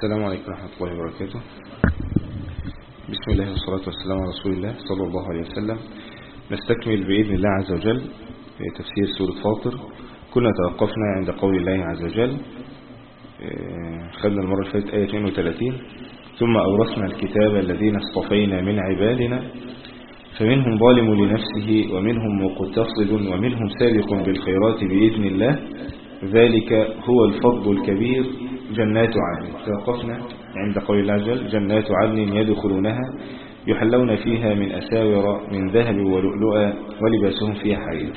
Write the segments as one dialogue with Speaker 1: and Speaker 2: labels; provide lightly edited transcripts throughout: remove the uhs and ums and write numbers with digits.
Speaker 1: السلام عليكم ورحمة الله وبركاته. بسم الله والصلاة والسلام على رسول الله صلى الله عليه وسلم. نستكمل بإذن الله عز وجل في تفسير سورة فاطر. كنا توقفنا عند قول الله عز وجل، خدنا المرة اللي فاتت آية 32: ثم أورثنا الكتاب الذين اصطفينا من عبادنا فمنهم ظالم لنفسه ومنهم مقتصد ومنهم سابق بالخيرات بإذن الله ذلك هو الفضل الكبير جنات عدن. توقفنا عند قول الله عز وجل: جنات عدن يدخلونها يحلون فيها من أساور من ذهب ولؤلؤا ولباسهم فيها حرير.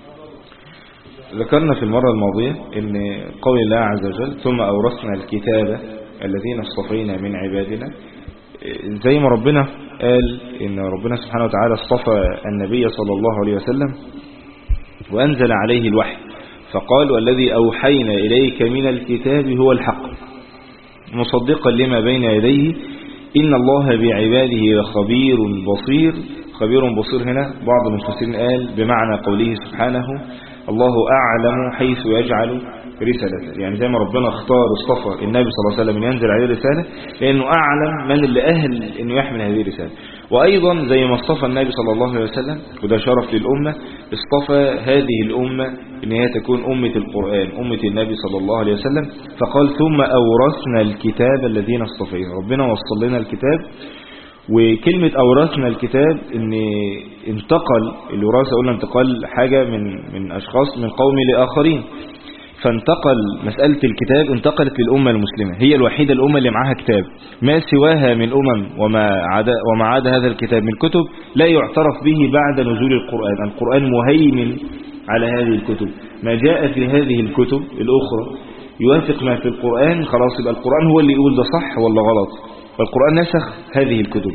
Speaker 1: ذكرنا في المرة الماضية ان قول الله عز وجل ثم أورثنا الكتاب الذين اصطفينا من عبادنا، زي ما ربنا قال ان ربنا سبحانه وتعالى اصطفى النبي صلى الله عليه وسلم وأنزل عليه الوحي، فقال: والذي أوحينا إليك من الكتاب هو الحق مصدقا لما بين يديه إن الله بعباده لخبير بصير. خبير بصير هنا بعض المفسرين قال بمعنى قوله سبحانه: الله أعلم حيث يجعل رسالته، يعني زي ما ربنا اصطفى النبي صلى الله عليه وسلم ينزل عليه الرسالة لأنه أعلم من اللي أهل أنه يحمل هذه الرسالة. وأيضا زي ما اصطفى النبي صلى الله عليه وسلم، وده شرف للأمة، اصطفى هذه الأمة أن هي تكون أمة القرآن، أمة النبي صلى الله عليه وسلم. فقال: ثم أورثنا الكتاب الذين اصطفينا. ربنا وصل لنا الكتاب، وكلمة أورثنا الكتاب ان انتقل الوراثة، قلنا انتقال حاجة من أشخاص من قوم لآخرين، فانتقل مسألة الكتاب انتقلت للأمة المسلمة، هي الوحيدة الأمة اللي معها كتاب. ما سواها من أمم وما عدا هذا الكتاب من كتب لا يعترف به بعد نزول القرآن. القرآن مهيمن على هذه الكتب، ما جاء في هذه الكتب الأخرى يوافق ما في القرآن، خلاص يبقى القرآن هو اللي يقول ده صح ولا غلط، والقرآن نسخ هذه الكتب.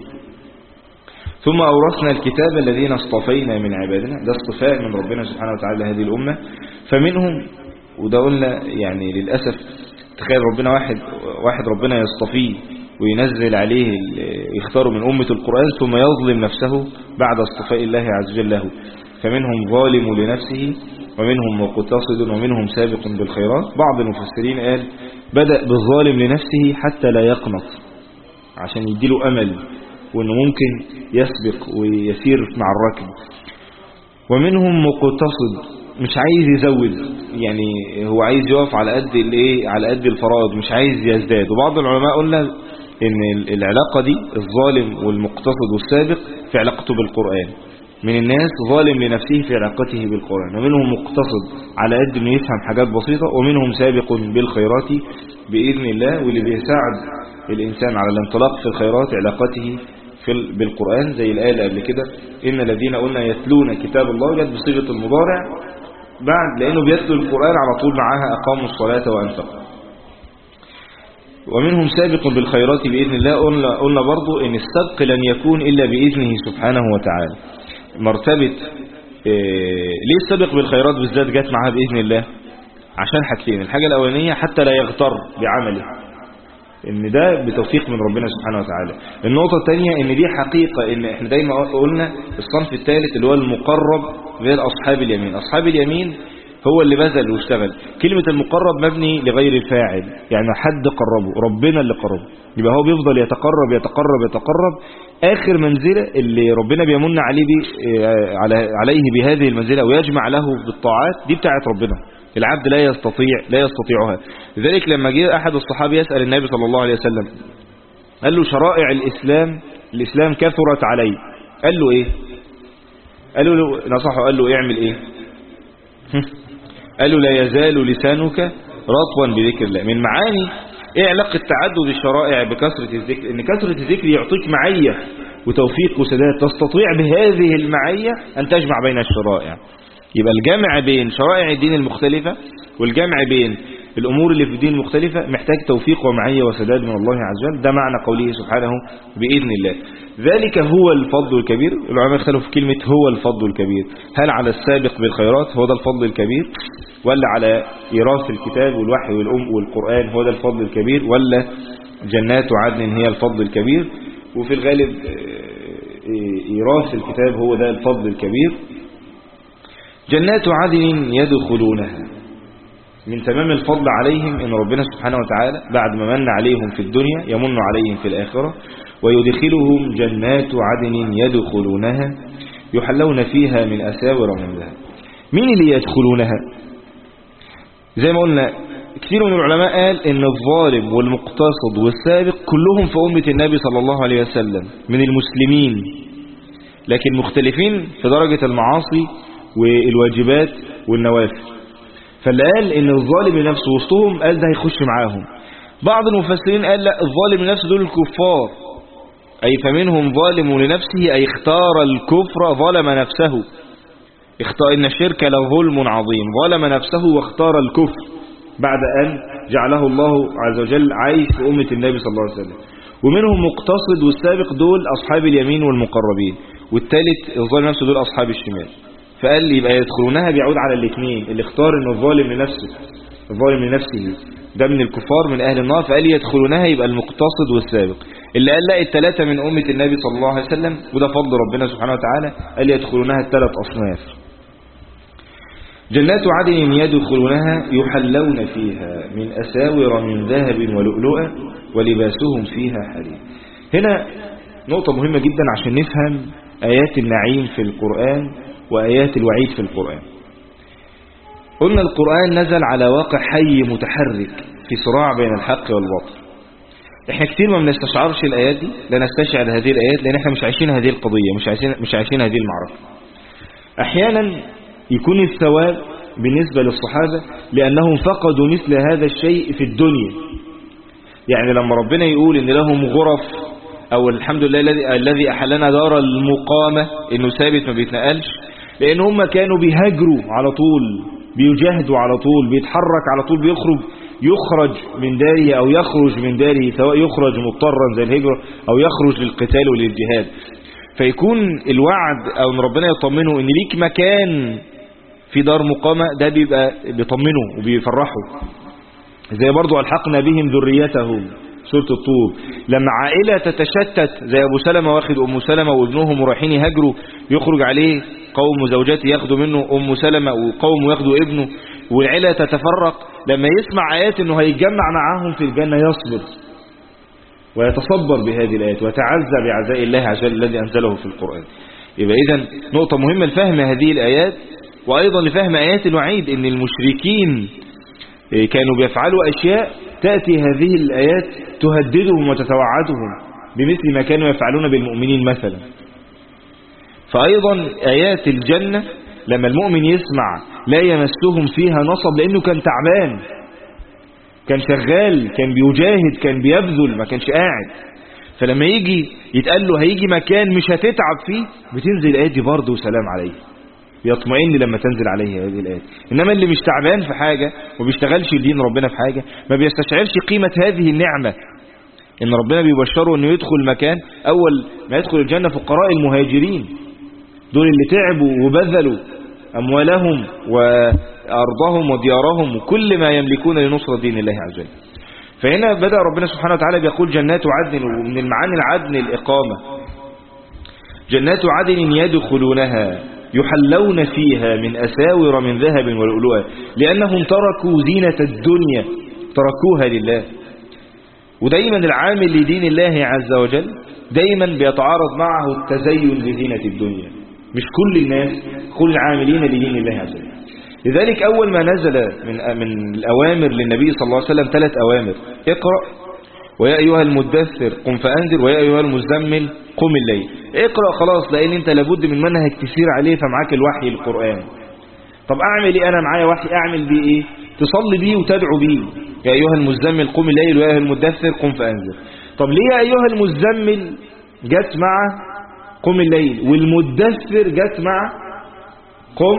Speaker 1: ثم أورثنا الكتاب الذين اصطفينا من عبادنا، ده اصطفاء من ربنا سبحانه وتعالى هذه الأمة. فمنهم، وده قلنا يعني للأسف، تخيل ربنا واحد ربنا يصطفيه وينزل عليه يختاره من أمة القرآن ثم يظلم نفسه بعد اصطفاء الله عز وجل له. فمنهم ظالم لنفسه ومنهم مقتصد ومنهم سابق بالخيرات. بعض المفسرين قال بدأ بالظالم لنفسه حتى لا يقنط، عشان يديله أمل وأنه ممكن يسبق ويسير مع الركب. ومنهم مقتصد، مش عايز يزود، يعني هو عايز يقف على قد الفرائض، مش عايز يزداد. وبعض العلماء قلنا ان العلاقة دي الظالم والمقتصد والسابق في علاقته بالقرآن. من الناس ظالم لنفسه في علاقته بالقرآن، ومنهم مقتصد على قد انه يفهم حاجات بسيطة، ومنهم سابق بالخيرات بإذن الله. واللي بيساعد الإنسان على الانطلاق في الخيرات علاقته بالقرآن، زي الآية اللي قبل كده: إن الذين قلنا يتلون كتاب الله، جت بصيغة المضارع بعد، لأنه بيتلو القرآن على طول معاها أقاموا الصلاة وأنفقوا. ومنهم سابق بالخيرات بإذن الله. قلنا برضو إن السبق لن يكون إلا بإذنه سبحانه وتعالى. مرتبة ليه السابق بالخيرات بالذات جت معاها بإذن الله؟ عشان حاجتين: الحاجة الأولانية حتى لا يغتر بعمله، ان ده بتوفيق من ربنا سبحانه وتعالى. النقطة الثانية ان دي حقيقة، ان احنا دايما قلنا الصنف الثالث اللي هو المقرب غير أصحاب اليمين. أصحاب اليمين هو اللي بذل واشتغل. كلمة المقرب مبني لغير الفاعل، يعني حد قربه، ربنا اللي قربه، يبقى هو بيفضل يتقرب يتقرب يتقرب. آخر منزلة اللي ربنا بيمن عليه بهذه المنزلة ويجمع له بالطاعات، دي بتاعت ربنا، العبد لا يستطيعها. لذلك لما جاء أحد الصحابة يسأل النبي صلى الله عليه وسلم، قال له: شرائع الإسلام كثرت علي. قال له إيه؟ قال له نصحه، قال له: اعمل إيه؟ قال له: لا يزال لسانك رطبا بذكر الله. من معاني إيه علاقة تعدد الشرائع بكثرة الذكر؟ إن كثرة الذكر يعطيك معية وتوفيق وسداد، تستطيع بهذه المعية أن تجمع بين الشرائع. يبقى الجمع بين شرائع الدين المختلفة والجمع بين الأمور اللي في الدين المختلفة محتاج توفيق ومعية وسداد من الله عز وجل. ده معنى قوله سبحانه بإذن الله. ذلك هو الفضل الكبير. العلماء اختلفوا في كلمة هو الفضل الكبير، هل على السابق بالخيرات هو ده الفضل الكبير، ولا على إيراث الكتاب والوحي والقرآن هو ده الفضل الكبير، ولا جنات عدن هي الفضل الكبير؟ وفي الغالب إيراث الكتاب هو ده الفضل الكبير. جنات عدن يدخلونها، من تمام الفضل عليهم إن ربنا سبحانه وتعالى بعد ما من عليهم في الدنيا يمن عليهم في الآخرة، ويدخلهم جنات عدن يدخلونها يحلون فيها من أساور من ذهب. مين اللي يدخلونها؟ زي ما قلنا كثير من العلماء قال إن الظالم والمقتصد والسابق كلهم في أمة النبي صلى الله عليه وسلم من المسلمين، لكن مختلفين في درجة المعاصي والواجبات والنوافل. فاللي قال إن الظالم لنفسه وسطهم قال ده هيخش معاهم. بعض المفسرين قال لا، الظالم لنفسه دول الكفار، أي فمنهم ظالم لنفسه أي اختار الكفر ظلم نفسه، اختار إن الشرك لظلم عظيم، ظلم نفسه واختار الكفر بعد أن جعله الله عز وجل عايش في أمة النبي صلى الله عليه وسلم. ومنهم مقتصد والسابق دول أصحاب اليمين والمقربين، والثالث الظالم نفسه دول أصحاب الشمال. فقال لي يبقى يدخلونها بيعود على الاثنين، اللي اختار إنه الظالم لنفسه، الظالم لنفسه ده من الكفار من أهل النار، فقال لي يدخلونها يبقى المقتصد والسابق. اللي قال لا، الثلاثة من أمة النبي صلى الله عليه وسلم، وده فضل ربنا سبحانه وتعالى، قال يدخلونها الثلاث أصناف. جنات عدن يدخلونها يحلون فيها من أساور من ذهب ولؤلؤا ولباسهم فيها حرير. هنا نقطة مهمة جدا عشان نفهم آيات النعيم في القرآن وآيات الوعيد في القرآن. قلنا القرآن نزل على واقع حي متحرك في صراع بين الحق والباطل. احنا كتير ما بنستشعرش الآيات دي، لا نستشعر هذه الآيات لأن احنا مش عايشين هذه القضية، مش عايشين هذه المعركة. أحيانا يكون الثواب بالنسبة للصحابة لأنهم فقدوا مثل هذا الشيء في الدنيا. يعني لما ربنا يقول إن لهم غرف، أو الحمد لله الذي أحلنا دار المقامة، إنه ثابت ما بيتنقلش، لأن هم كانوا بيهاجروا على طول، بيجاهدوا على طول، بيتحرك على طول، يخرج من داره أو يخرج من داره، سواء يخرج مضطرا زي الهجرة أو يخرج للقتال وللجهاد. فيكون الوعد أو ان ربنا يطمنه ان ليك مكان في دار مقامة، ده بيبقى بيطمنه وبيفرحه. زي برضو ألحقنا بهم ذريتهم سورة الطور، لما عائلة تتشتت زي أبو سلمة واخد أم سلمة وابنهم ورايحين يهاجروا، يخرج عليه قوم زوجاتي ياخدوا منه أم سلمة وقوم ياخدوا ابنه، والعائلة تتفرق، لما يسمع آيات انه هيتجمع معاهم في الجنة يصبر ويتصبر بهذه الآيات ويتعزى بعزاء الله عز وجل الذي أنزله في القرآن. يبقى إذن نقطة مهمة لفهم هذه الآيات، وأيضا لفهم آيات الوعيد، إن المشركين كانوا بيفعلوا أشياء تأتي هذه الآيات تهددهم وتتوعدهم بمثل ما كانوا يفعلون بالمؤمنين مثلا. فأيضا آيات الجنة لما المؤمن يسمع لا يمسهم فيها نصب، لأنه كان تعبان، كان شغال، كان بيجاهد، كان بيبذل، ما كانش قاعد. فلما يجي يتقال له هيجي مكان مش هتتعب فيه، بتنزل الآيات دي برضه وسلام عليه، يطمئن لما تنزل عليه هذه الآيات. إنما اللي مش تعبان في حاجة وبيشتغلش دين ربنا في حاجة ما بيستشعرش قيمة هذه النعمة، إن ربنا بيبشره إنه يدخل مكان أول ما يدخل الجنة فقراء المهاجرين، دول اللي تعبوا وبذلوا أموالهم وأرضهم وديارهم وكل ما يملكون لنصرة دين الله عز وجل. فهنا بدأ ربنا سبحانه وتعالى بيقول جنات عدن، ومن المعاني العدن الإقامة. جنات عدن يدخلونها يحلون فيها من أساور من ذهب ولؤلؤا، لأنهم تركوا زينة الدنيا، تركوها لله. ودايما العامل لدين الله عز وجل دايما بيتعارض معه التزين لزينة الدنيا، مش كل الناس، كل العاملين لدين الله عز وجل. لذلك أول ما نزل من الأوامر للنبي صلى الله عليه وسلم 3 أوامر: اقرأ، ويا أيها المدثر قم فأنذر، ويا أيها المزمل قم الليل. اقرأ خلاص، لأن انت لابد من منهج تسير عليه، فمعاك الوحي القرآن. طب أعمل إيه؟ أنا معايا وحي، أعمل بيه إيه؟ تصلي بيه وتدعو بيه، يا أيها المزمل قم الليل ويا أيها المدثر قم فأنذر. طب ليه يا أيها المزمل جت مع قم الليل والمدثر جت مع قم؟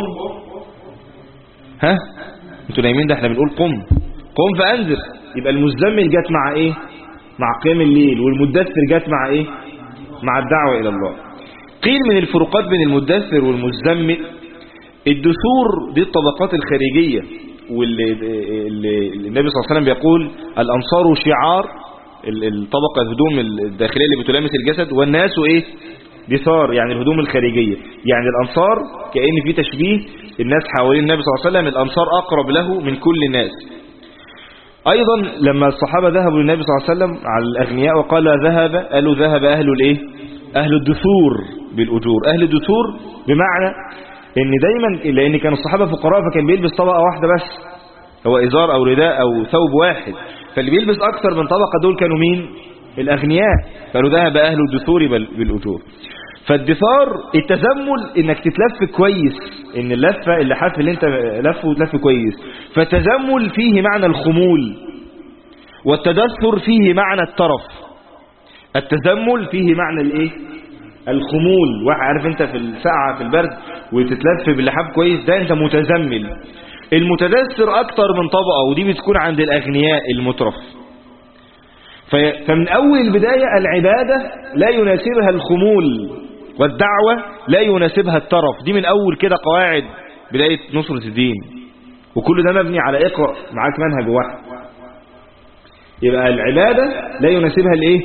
Speaker 1: ها انتوا نايمين؟ ده احنا بنقول قم فأنذر. يبقى المزمل جت مع ايه؟ مع قيام الليل، والمدثر جت مع ايه؟ مع الدعوة الى الله. قيل من الفروقات بين المدثر والمزمل الدثور دي الطبقات الخارجية، واللي النبي صلى الله عليه وسلم بيقول الأنصار شعار، الطبقة الهدوم الداخلية اللي بتلامس الجسد، والناس ايه؟ دثار يعني الهدوم الخارجية، يعني الأنصار كأن في تشبيه الناس حوالين النبي صلى الله عليه وسلم، الأنصار أقرب له من كل الناس. أيضا لما الصحابة ذهبوا للنبي صلى الله عليه وسلم على الأغنياء وقال قالوا ذهب أهل الإيه؟ أهل الدثور بالأجور. أهل الدثور بمعنى إن دايما لأن كانوا الصحابة فقراء فكان بيلبس طبقة واحدة بس، هو إزار أو رداء أو ثوب واحد، فاللي بيلبس أكثر من طبقة دول كانوا مين؟ الأغنياء. قالوا ذهب أهل الدثور بالأجور. فالدثار التزمل إنك تتلف كويس، إن اللفة اللحاف اللي انت لفه تلف كويس. فالتزمل فيه معنى الخمول، والتدثر فيه معنى الترف. التزمل فيه معنى الايه؟ الخمول. واحد عارف انت في الساعة في البرد وتتلف باللحاف كويس، ده انت متزمل. المتدثر اكتر من طبقة، ودي بتكون عند الاغنياء المترف. فمن اول البداية العبادة لا يناسبها الخمول، والدعوة لا يناسبها الترف. دي من اول كده قواعد بداية نصرة الدين، وكل ده مبني على اقرأ معاك منهج واحد. يبقى العبادة لا يناسبها الايه؟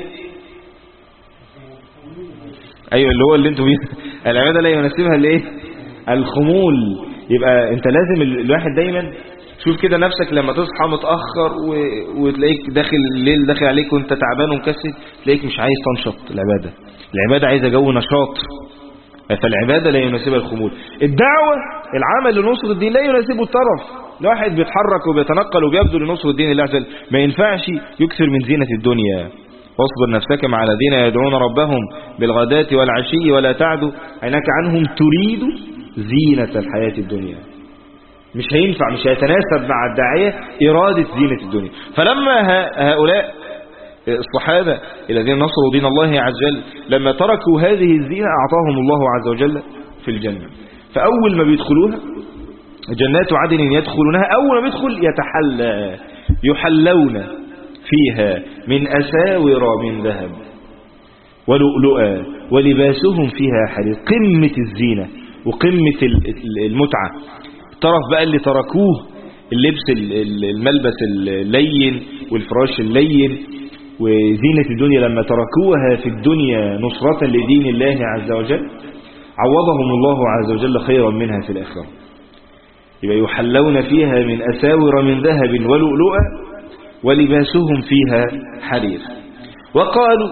Speaker 1: ايوه اللي هو اللي انتوا بيه. العبادة لا يناسبها الايه؟ الخمول. يبقى انت لازم الواحد دايما شوف كده نفسك لما تصحى متأخر وتلاقيك داخل الليل داخل عليك وانت تعبان ومكسل، تلاقيك مش عايز تنشط. العبادة عايزة جو نشاط. فالعبادة لا يناسبها الخمول. الدعوة العمل لنصر الدين لا يناسبه الطرف. الواحد بيتحرك وبيتنقل وبيبذل لنصر الدين الله عز وجل، ما ينفعش يكثر من زينة الدنيا. واصبر نفسك مع الذين يدعون ربهم بالغداة والعشي ولا تعد عينك عنهم تريد زينة الحياة الدنيا. مش هينفع، مش هيتناسب مع الداعية إرادة زينة الدنيا. فلما هؤلاء الصحابة الذين نصروا دين الله عز وجل لما تركوا هذه الزينة أعطاهم الله عز وجل في الجنة. فأول ما بيدخلوها جنات عدن يدخلونها، أول ما بيدخل يحلون فيها من أساور من ذهب ولؤلؤا ولباسهم فيها حرير. قمة الزينة وقمة المتعة. طرف بقى اللي تركوه اللبس الملبس اللين والفراش اللين وزينة الدنيا، لما تركوها في الدنيا نصرة لدين الله عز وجل عوضهم الله عز وجل خيرا منها في الآخرة. يبقى يحلون فيها من أساور من ذهب ولؤلؤا ولباسهم فيها حرير. وقالوا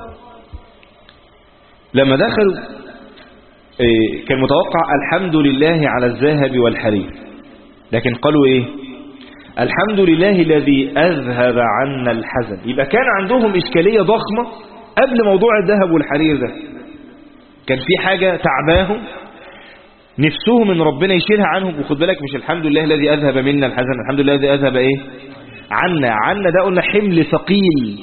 Speaker 1: لما دخلوا كان متوقع الحمد لله على الذهب والحرير، لكن قالوا ايه؟ الحمد لله الذي أذهب عنا الحزن. يبقى كان عندهم إشكالية ضخمة قبل موضوع الذهب والحرير ده. كان في حاجة تعباهم نفسهم ان ربنا يشيلها عنهم. وخد بالك مش الحمد لله الذي أذهب منا الحزن، الحمد لله الذي أذهب ايه؟ عنا ده قلنا حمل ثقيل،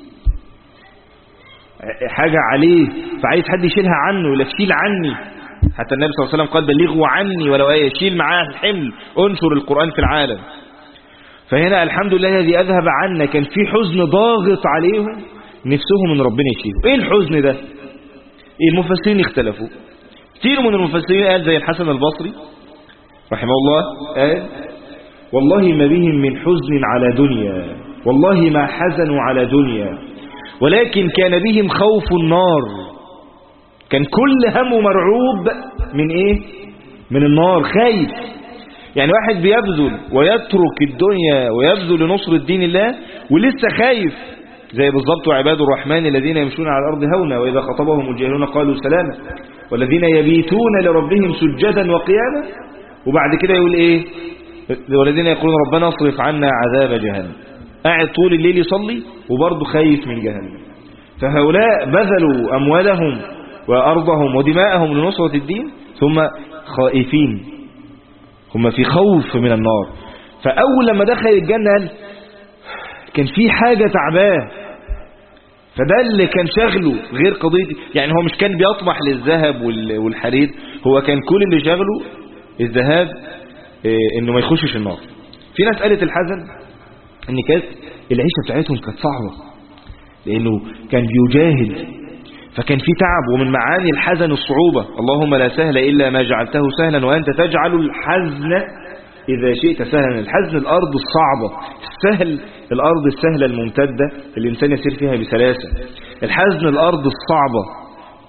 Speaker 1: حاجة عليه فعايز حد يشيلها عنه، ولا تشيل عني. حتى النبي صلى الله عليه وسلم قال بلغوا عني ولو آية، شيل معاه الحمل، انشر القرآن في العالم. فهنا الحمد لله الذي أذهب عنا، كان في حزن ضاغط عليهم نفسهم ان ربنا يشيله. ايه الحزن ده؟ المفسرين اختلفوا. كثير من المفسرين قال زي الحسن البصري رحمه الله قال والله ما بهم من حزن على دنيا، والله ما حزنوا على دنيا، ولكن كان بهم خوف النار. كان كل همه مرعوب من ايه؟ من النار، خايف. يعني واحد بيبذل ويترك الدنيا ويبذل لنصر الدين الله ولسه خايف، زي بالضبط عباد الرحمن الذين يمشون على الأرض هونا وإذا خطبهم الجاهلون قالوا سلاما والذين يبيتون لربهم سجدا وقياما. وبعد كده يقول ايه؟ والذين يقولون ربنا اصرف عنا عذاب جهنم. قاعد طول الليل يصلي وبرضه خايف من جهنم. فهؤلاء بذلوا أموالهم وأرضهم ودماءهم لنصرة الدين ثم خائفين، هم في خوف من النار. فأول لما دخل الجنة قال كان في حاجة تعباه، فده اللي كان شغله غير قضية. يعني هو مش كان بيطمح للذهب والحرير، هو كان كل اللي شغله الذهاب انه ما يخشش النار. في ناس قالت الحزن ان كانت العيشة بتاعتهم كانت صعبة لانه كان بيجاهد، فكان في تعب. ومن معاني الحزن الصعوبة، اللهم لا سهل إلا ما جعلته سهلا وأنت تجعل الحزن إذا شئت سهلا. الحزن الأرض الصعبة، السهل الأرض السهلة الممتدة الإنسان يسير فيها بسلاسة. الحزن الأرض الصعبة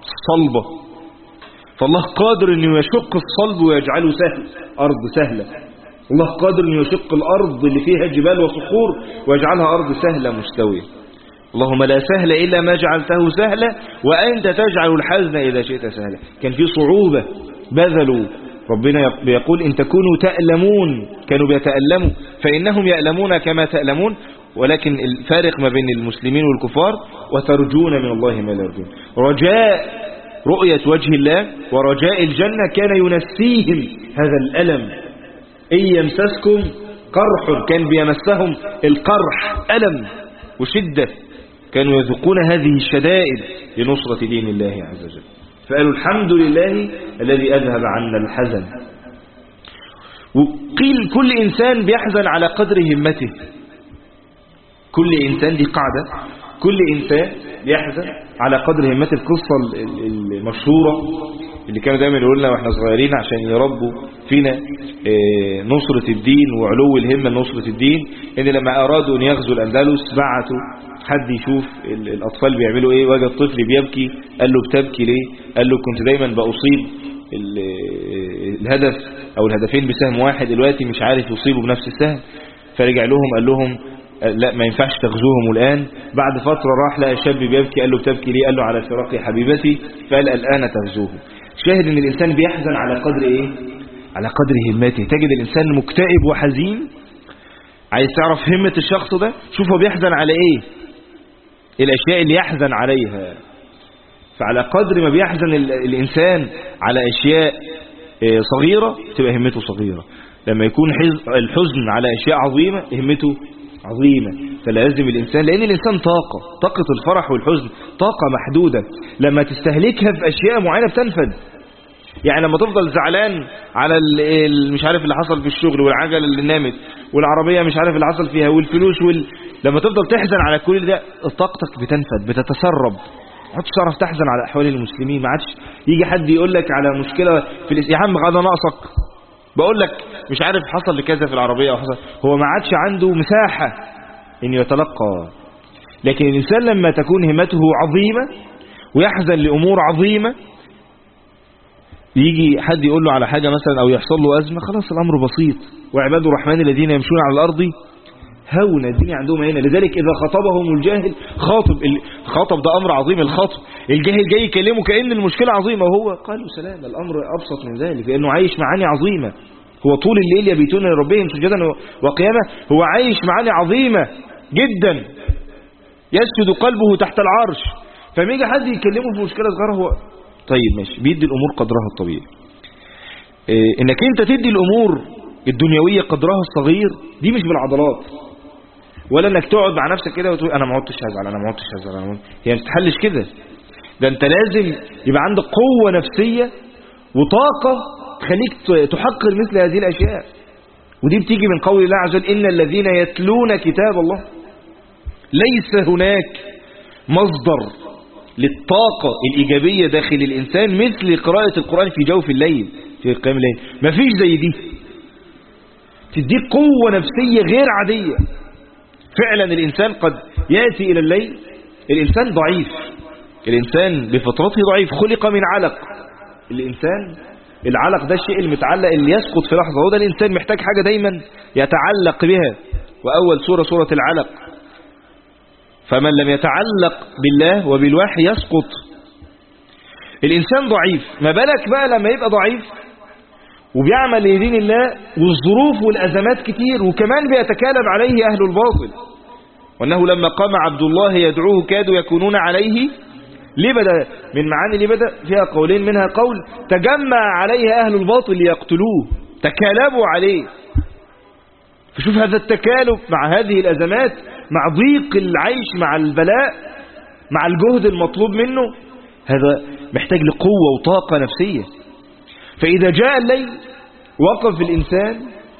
Speaker 1: صلبة، فالله قادر أنه يشق الصلب ويجعله سهل، أرض سهلة. الله قادر أنه يشق الأرض اللي فيها جبال وصخور ويجعلها أرض سهلة مستوية. اللهم لا سهل إلا ما جعلته سهلا وأنت تجعل الحزن إذا شئت سهلا. كان في صعوبة بذلوا، ربنا بيقول إن تكونوا تألمون، كانوا بيتألموا فإنهم يألمون كما تألمون، ولكن الفارق ما بين المسلمين والكفار وترجون من الله ما لا يرجون. رجاء رؤية وجه الله ورجاء الجنة كان ينسيهم هذا الألم. إن يمسسكم قرح، كان بيمسهم القرح، ألم وشدة، كانوا يذوقون هذه الشدائد لنصرة دين الله عز وجل. فقالوا الحمد لله الذي أذهب عنا الحزن. وقيل كل إنسان بيحزن على قدر همته، كل إنسان، دي قاعدة، كل إنسان بيحزن على قدر همته. القصة المشهورة اللي كانوا دايما يقول لنا واحنا صغيرين عشان يربوا فينا نصرة الدين وعلو الهمة لنصرة الدين، ان لما ارادوا ان يغزوا الاندلس بعتوا حد يشوف الاطفال بيعملوا ايه، وجد طفل بيبكي، قال له بتبكي ليه؟ قال له كنت دايما بأصيب الهدف او الهدفين بسهم واحد، دلوقتي مش عارف يصيبوا بنفس السهم. فرجع لهم قال لهم لا ما ينفعش تغزوهم الآن. بعد فترة راح لقى شاب بيبكي، قال له بتبكي ليه؟ قال له على فراق حبيبتي. فقال الآن تغزوه. شاهد ان الإنسان بيحزن على قدر ايه؟ على قدر همته. تجد الإنسان مكتئب وحزين. عايز تعرف همة الشخص ده؟ شوف هو بيحزن على ايه، الأشياء اللي يحزن عليها. فعلى قدر ما بيحزن الإنسان على أشياء صغيرة تبقى همته صغيرة. لما يكون الحزن على أشياء عظيمة همته عظيمة. فلازم الإنسان، لأن الإنسان طاقة الفرح والحزن طاقة محدودة، لما تستهلكها في أشياء معينة بتنفد. يعني لما تفضل زعلان على مش عارف اللي حصل في الشغل والعجلة اللي نامت والعربية مش عارف اللي حصل فيها والفلوس لما تفضل تحزن على كل ده طاقتك بتنفد، بتتسرب. ما عادش تعرف تحزن على أحوال المسلمين. ما عادش يجي حد يقول لك على مشكلة في يا عم غدا ناقصك، بقول لك مش عارف حصل لكذا في العربية أو حصل، هو ما عادش عنده مساحة إن يتلقى. لكن الإنسان لما تكون همته عظيمة ويحزن لأمور عظيمة، يجي حد يقول له على حاجة مثلا أو يحصل له أزمة، خلاص الأمر بسيط. وعباد الرحمن الذين يمشون على الأرض هون، الدنيا عندهم هنا. لذلك إذا خطبهم الجاهل خاطب ده أمر عظيم. الخطب الجاهل جاي يكلمه كأن المشكلة عظيمة، وهو قالوا سلام، الأمر أبسط من ذلك، لأنه عايش معاني عظيمة. هو طول الليل يبيتون لربهم سجدا وقياما، هو عايش معاني عظيمة جدا، يسجد قلبه تحت العرش. فما يجي حد يكلمه في مشكلة صغيرة هو طيب ماشي، بيدي الأمور قدرها الطبيعي. إنك أنت تدي الأمور الدنيوية قدرها الصغير، دي مش بالعضلات، ولا انك تقعد مع نفسك كده وتقول انا ما عدتش هزعل، انا ما عدتش هزعل. هي ما بتتحلش كده. ده انت لازم يبقى عندك قوة نفسية وطاقة تخليك تحقر مثل هذه الاشياء. ودي بتيجي من قول الله عز وجل ان الذين يتلون كتاب الله. ليس هناك مصدر للطاقة الإيجابية داخل الإنسان مثل قراءة القرآن في جوف الليل، في قيام الليل. مفيش زي دي، تديك قوة نفسية غير عادية. فعلا الإنسان قد يأتي إلى الليل، الإنسان ضعيف، الإنسان بفطرته ضعيف، خلق من علق. الإنسان العلق ده الشيء المتعلق اللي يسقط في لحظة، وده الإنسان محتاج حاجة دايما يتعلق بها. وأول سورة العلق. فمن لم يتعلق بالله وبالوحي يسقط. الإنسان ضعيف، ما بالك بقى لما يبقى ضعيف وبيعمل لدين الله والظروف والأزمات كتير، وكمان بيتكالب عليه أهل الباطل. وأنه لما قام عبد الله يدعوه كادوا يكونون عليه لبدا. من معاني لبدا فيها قولين، منها قول تجمع عليه أهل الباطل ليقتلوه، تكالبوا عليه. فشوف هذا التكالب مع هذه الأزمات، مع ضيق العيش، مع البلاء، مع الجهد المطلوب منه، هذا محتاج لقوة وطاقة نفسية. فإذا جاء الليل وقف الإنسان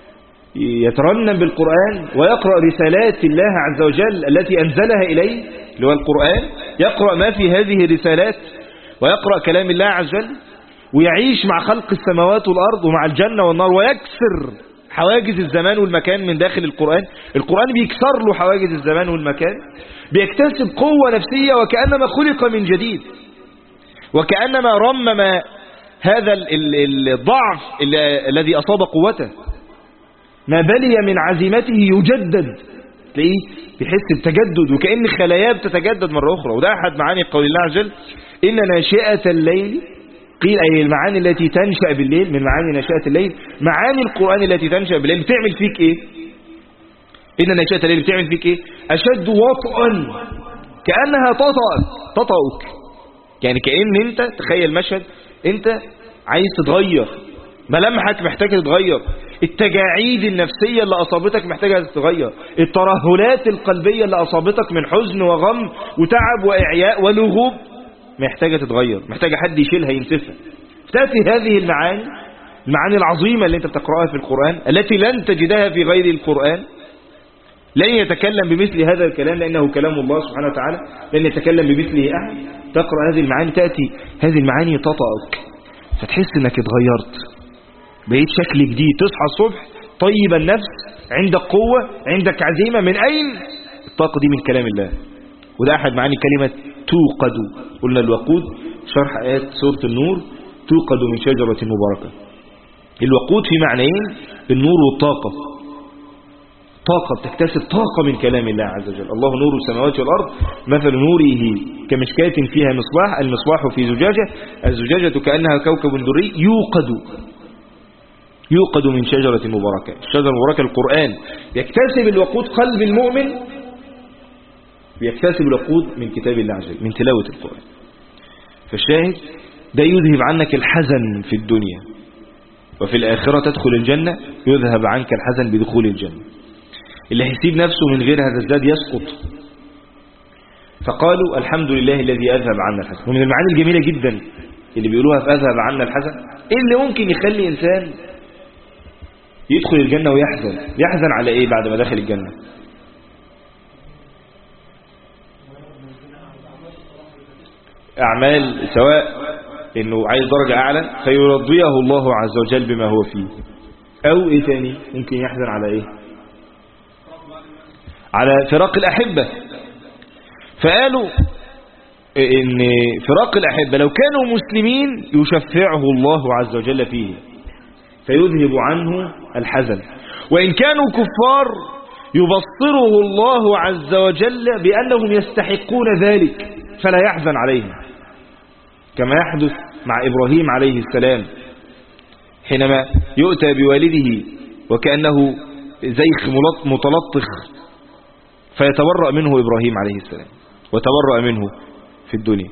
Speaker 1: يترنم بالقرآن ويقرأ رسالات الله عز وجل التي أنزلها إليه اللي هو القرآن، يقرأ ما في هذه الرسالات ويقرأ كلام الله عز وجل، ويعيش مع خلق السماوات والأرض ومع الجنة والنار، ويكسر حواجز الزمان والمكان من داخل القرآن. القرآن بيكسر له حواجز الزمان والمكان، بيكتسب قوة نفسية وكأنما خلق من جديد. وكأنما رمم هذا الضعف الذي أصاب قوته، ما بلي من عزيمته يجدد، تلاقيه بيحس بتجدد وكأن خلاياه بتتجدد مرة أخرى. وده أحد معاني قول الله عز وجل إن ناشئة الليل، قيل أي المعاني التي تنشأ بالليل، من معاني ناشئة الليل معاني القرآن التي تنشأ بالليل بتعمل فيك إيه؟ إن ناشئة الليل بتعمل فيك إيه؟ أشد وطئا، كأنها تطأك، يعني كأن أنت تخيل مشهد أنت عايز تتغير، ملامحك محتاجة تتغير، التجاعيد النفسية اللي أصابتك محتاجة تتغير، الترهلات القلبية اللي أصابتك من حزن وغم وتعب وإعياء ولغوب محتاجة تتغير، محتاجة حد يشيلها ينسفها. تأتي هذه المعاني العظيمة اللي أنت بتقرأها في القرآن التي لن تجدها في غير القرآن، لن يتكلم بمثل هذا الكلام لأنه كلام الله سبحانه وتعالى، لن يتكلم بمثله أحد. تقرأ هذه المعاني، تأتي هذه المعاني تطأك، فتحس أنك اتغيرت، بقيت شكل جديد، تصحى الصبح طيب النفس، عندك قوة، عندك عزيمة. من أين؟ الطاقة دي من كلام الله. وده أحد معاني كلمة توقد. قلنا الوقود شرح آيات سورة النور، توقد من شجرة مباركة. الوقود في معنيين، النور والطاقة، طاقة بتكتسب طاقة من كلام الله عز وجل. الله نور السماوات والأرض مثل نوره كمشكاة فيها مصباح، المصباح في زجاجة، الزجاجة كأنها كوكب دري يوقد من شجرة مباركة. الشجرة المباركة القرآن. يكتسب الوقود قلب المؤمن، يكتسب الوقود من كتاب الله عز وجل، من تلاوة القرآن. فالشاهد ده يذهب عنك الحزن في الدنيا، وفي الآخرة تدخل الجنة يذهب عنك الحزن بدخول الجنة. اللي هيسيب نفسه من غير هذا الزاد يسقط. فقالوا الحمد لله الذي أذهب عنا الحزن. ومن المعاني الجميلة جدا اللي بيقولوها في أذهب عنا الحزن، إيه اللي ممكن يخلي إنسان يدخل الجنة ويحزن؟ يحزن على إيه بعد ما دخل الجنة؟ أعمال، سواء إنه عايز درجة أعلى فيرضيه الله عز وجل بما هو فيه، أو إيه تاني ممكن يحزن على إيه؟ على فراق الأحبة. فقالوا إن فراق الأحبة لو كانوا مسلمين يشفعه الله عز وجل فيه فيذهب عنه الحزن، وإن كانوا كفار يبصره الله عز وجل بأنهم يستحقون ذلك فلا يحزن عليهم، كما يحدث مع إبراهيم عليه السلام حينما يؤتى بوالده وكأنه زيخ متلطخ فيتبرأ منه إبراهيم عليه السلام وتبرأ منه في الدنيا.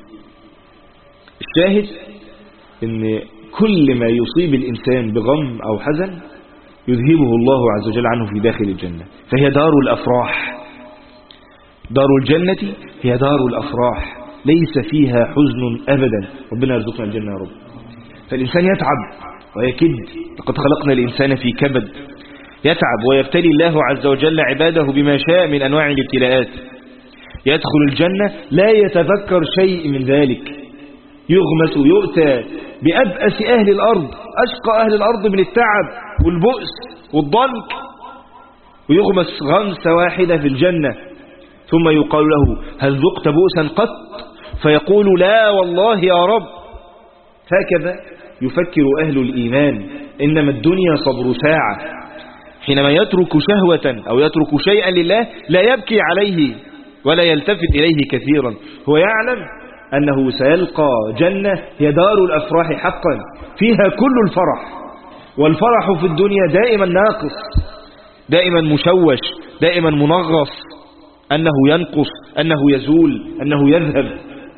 Speaker 1: الشاهد ان كل ما يصيب الإنسان بغم أو حزن يذهبه الله عز وجل عنه في داخل الجنة، فهي دار الأفراح. دار الجنة هي دار الأفراح ليس فيها حزن أبدا. ربنا يرزقنا الجنة يا رب. فالإنسان يتعب ويكد، لقد خلقنا الإنسان في كبد، يتعب ويبتلي الله عز وجل عباده بما شاء من أنواع الابتلاءات. يدخل الجنة لا يتذكر شيء من ذلك، يغمس يؤتى بأبأس أهل الأرض، أشقى أهل الأرض من التعب والبؤس والضنك، ويغمس غمسة واحدة في الجنة، ثم يقال له هل ذقت بؤسا قط؟ فيقول لا والله يا رب. هكذا يفكر أهل الإيمان، إنما الدنيا صبر ساعة. حينما يترك شهوة أو يترك شيئا لله لا يبكي عليه ولا يلتفت إليه كثيرا، هو يعلم أنه سيلقى جنة هي دار الأفراح حقا، فيها كل الفرح. والفرح في الدنيا دائما ناقص، دائما مشوش، دائما منغص، أنه ينقص، أنه يزول، أنه يذهب.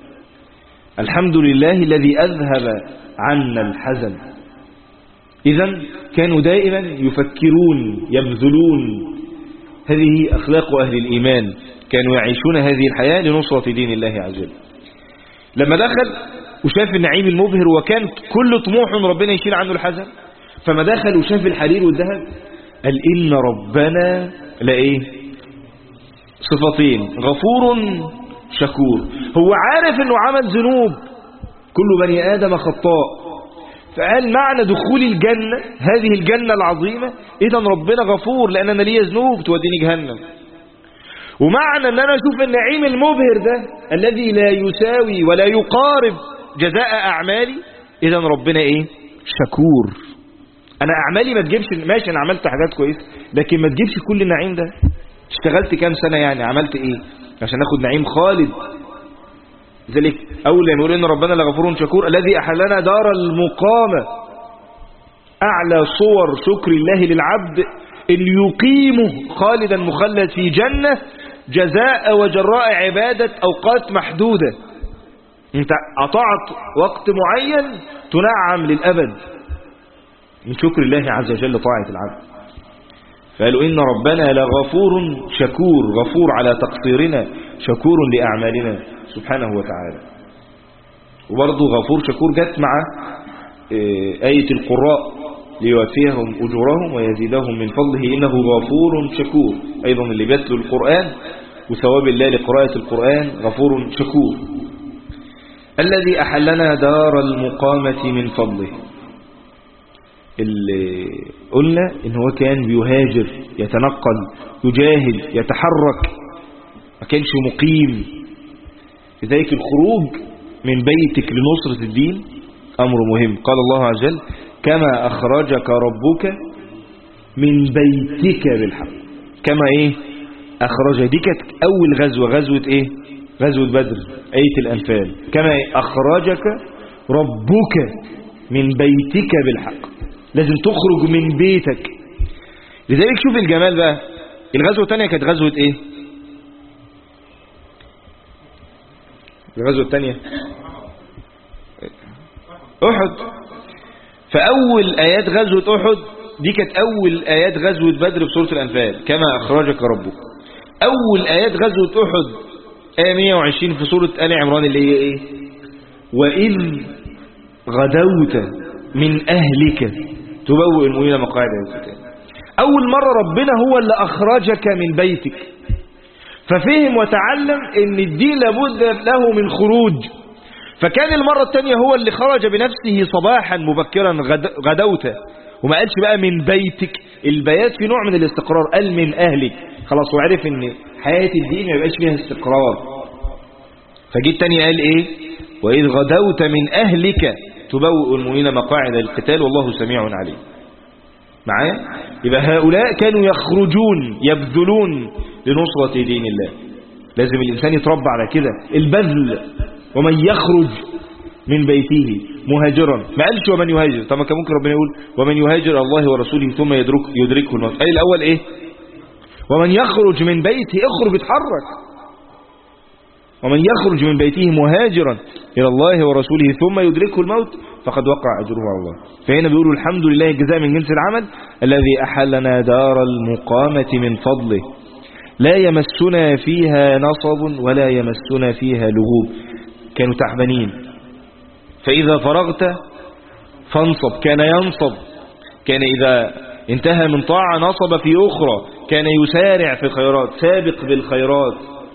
Speaker 1: الحمد لله الذي أذهب عنا الحزن. إذن كانوا دائما يفكرون، يبذلون. هذه أخلاق أهل الإيمان، كانوا يعيشون هذه الحياة لنصرة دين الله عز وجل. لما دخل وشاف النعيم المبهر وكان كل طموح ربنا يشيل عنه الحزن، فما دخل وشاف الحرير والذهب قال إن ربنا لإيه؟ صفتين، غفور شكور. هو عارف أنه عمل ذنوب، كل بني آدم خطاء، فقال معنى دخول الجنة هذه الجنة العظيمة إذن ربنا غفور لأن أنا لي ذنوب توديني جهنم. ومعنى أن أنا أشوف النعيم المبهر ده الذي لا يساوي ولا يقارب جزاء أعمالي. إذن ربنا إيه؟ شكور. أنا أعمالي ما تجيبش، ماشي أنا عملت حاجات كويسة، لكن ما تجيبش كل النعيم ده. اشتغلت كام سنة يعني، عملت إيه عشان أخد نعيم خالد؟ ذلك أول يقول إن ربنا لغفور شكور الذي أحلنا دار المقامة. أعلى صور شكر الله للعبد إن يقيمه خالدا مخلد في جنة جزاء وجراء عبادة أوقات محدودة. انت أطعت وقت معين تنعم للأبد من شكر الله عز وجل طاعة العبد. فقالوا إن ربنا لغفور شكور، غفور على تقصيرنا، شكور لأعمالنا سبحانه وتعالى. وبرضه غفور شكور جت مع آية القراء ليوفيهم أجورهم ويزيدهم من فضله إنه غفور شكور. أيضا اللي بيتلو القرآن وثواب الله لقراءة القرآن غفور شكور. الذي أحلنا دار المقامة من فضله. اللي قلنا إن هو كان بيهاجر، يتنقل، يجاهد، يتحرك، ما كانش مقيم. لذلك الخروج من بيتك لنصرة الدين أمر مهم. قال الله عز وجل كما أخرجك ربك من بيتك بالحق. كما إيه أخرج؟ دي كانت أول غزوة، غزوة إيه؟ غزوة بدر، آية الأنفال. كما أخرجك ربك من بيتك بالحق، لازم تخرج من بيتك. لذلك شوف الجمال بقى. الغزوة الثانية كانت غزوة إيه؟ الغزوة الثانية أحد. فأول آيات غزوة أحد دي كانت أول آيات غزوة بدر بسورة الأنفال، كما أخرجك ربك. أول آيات غزوة أحد آية 120 في سورة آل عمران اللي هي إيه؟ وإذ غدوت من أهلك تبوئ المؤمنين مقاعد للقتال. أول مرة ربنا هو اللي أخرجك من بيتك، ففهم وتعلم إن الدين لابد له من خروج. فكان المرة الثانية هو اللي خرج بنفسه صباحا مبكرا غدوت، وما قالش بقى من بيتك. البيات في نوع من الاستقرار، قال من أهلك. خلاص وعرف إن حياة الدين ما يبقاش فيها استقرار. فجي الثاني قال إيه؟ وإذ غدوت من أهلك تبوئ المؤمنين مقاعد للقتال والله سميع عليم. معايا؟ يبقى هؤلاء كانوا يخرجون يبذلون لنصرة دين الله. لازم الإنسان يتربى على كده، البذل. ومن يخرج من بيته مهاجرا، ما قالش ومن يهاجر. طب ما كان ممكن ربنا يقول ومن يهاجر الله ورسوله ثم يدركه الموت. قال الأول إيه؟ ومن يخرج من بيته، اخرج اتحرك. ومن يخرج من بيته مهاجرا إلى الله ورسوله ثم يدركه الموت فقد وقع أجره على الله. فهنا بيقولوا الحمد لله الجزاء من جنس العمل الذي أحلنا دار المقامة من فضله لا يمسنا فيها نصب ولا يمسنا فيها لغوب. كانوا تعبانين، فإذا فرغت فانصب. كان ينصب، كان إذا انتهى من طاعة نصب في أخرى، كان يسارع في الخيرات، سابق بالخيرات.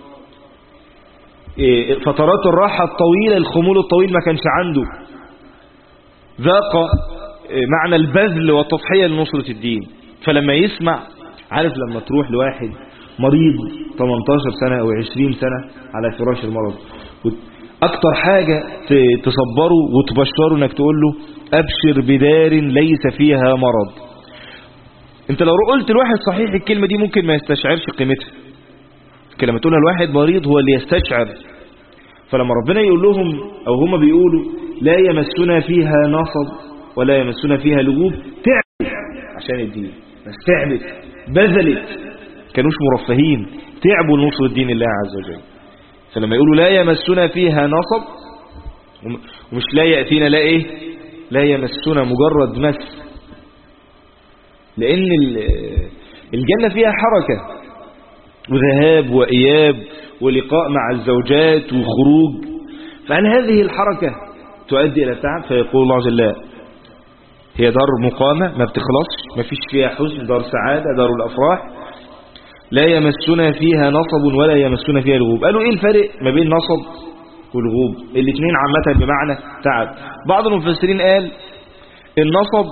Speaker 1: فترات الراحة الطويلة، الخمول الطويل ما كانش عنده. ذاق معنى البذل والتضحية لنصرة الدين. فلما يسمع، عارف لما تروح لواحد مريض 18 سنة أو 20 سنة على فراش المرض، أكتر حاجة تصبره وتبشره انك تقول له أبشر بدار ليس فيها مرض. انت لو قلت لواحد صحيح الكلمة دي ممكن ما يستشعرش قيمتها. لما تقولها لواحد مريض هو اللي يستشعر. فلما ربنا يقول لهم أو هم بيقولوا لا يمسنا فيها نصب ولا يمسنا فيها لغوب، تعبوا عشان الدين، بس تعبت بذلت، كانوش مرفهين، تعبوا لنصر الدين الله عز وجل. فلما يقولوا لا يمسنا فيها نصب، ومش لا يأتينا لا إيه، لا يمسنا مجرد مس، لأن الجنة فيها حركة وذهاب وإياب ولقاء مع الزوجات وخروج. فهل هذه الحركة تؤدي إلى تعب؟ فيقول الله جل وعلا هي دار مقامة ما بتخلصش، ما فيش فيها حزن، دار سعادة، دار الأفراح. لا يمسنا فيها نصب ولا يمسنا فيها لغوب. قالوا إيه الفرق ما بين نصب والغوب؟ الاثنين عامة بمعنى تعب. بعض المفسرين قال النصب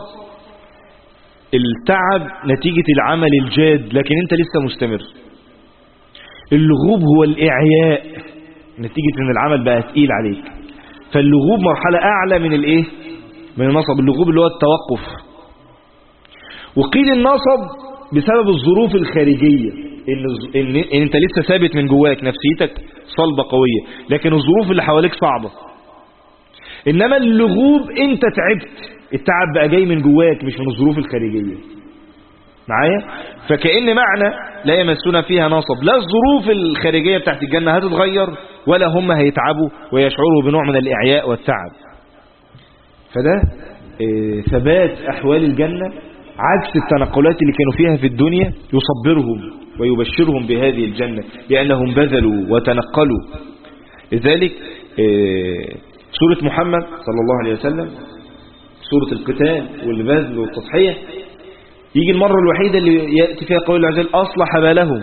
Speaker 1: التعب نتيجة العمل الجاد لكن انت لسه مستمر. اللغوب هو الإعياء نتيجة ان العمل بقى تقيل عليك. فاللغوب مرحلة أعلى من الإيه؟ من النصب. اللغوب اللي هو التوقف. وقيل النصب بسبب الظروف الخارجية، إن أنت لسه ثابت من جواك، نفسيتك صلبة قوية، لكن الظروف اللي حواليك صعبة. إنما اللغوب أنت تعبت، التعب بقى جاي من جواك مش من الظروف الخارجية. معايا؟ فكأن معنى لا يمسون فيها نصب، لا الظروف الخارجية بتاعت الجنة هتتغير ولا هم هيتعبوا ويشعروا بنوع من الإعياء والتعب. فده ثبات أحوال الجنة عكس التنقلات اللي كانوا فيها في الدنيا، يصبرهم ويبشرهم بهذه الجنة لأنهم بذلوا وتنقلوا. لذلك سورة محمد صلى الله عليه وسلم، سورة القتال والبذل والتضحية، يجي المرة الوحيدة اللي يأتي فيها قول الله عز وجل أصلح بالهم.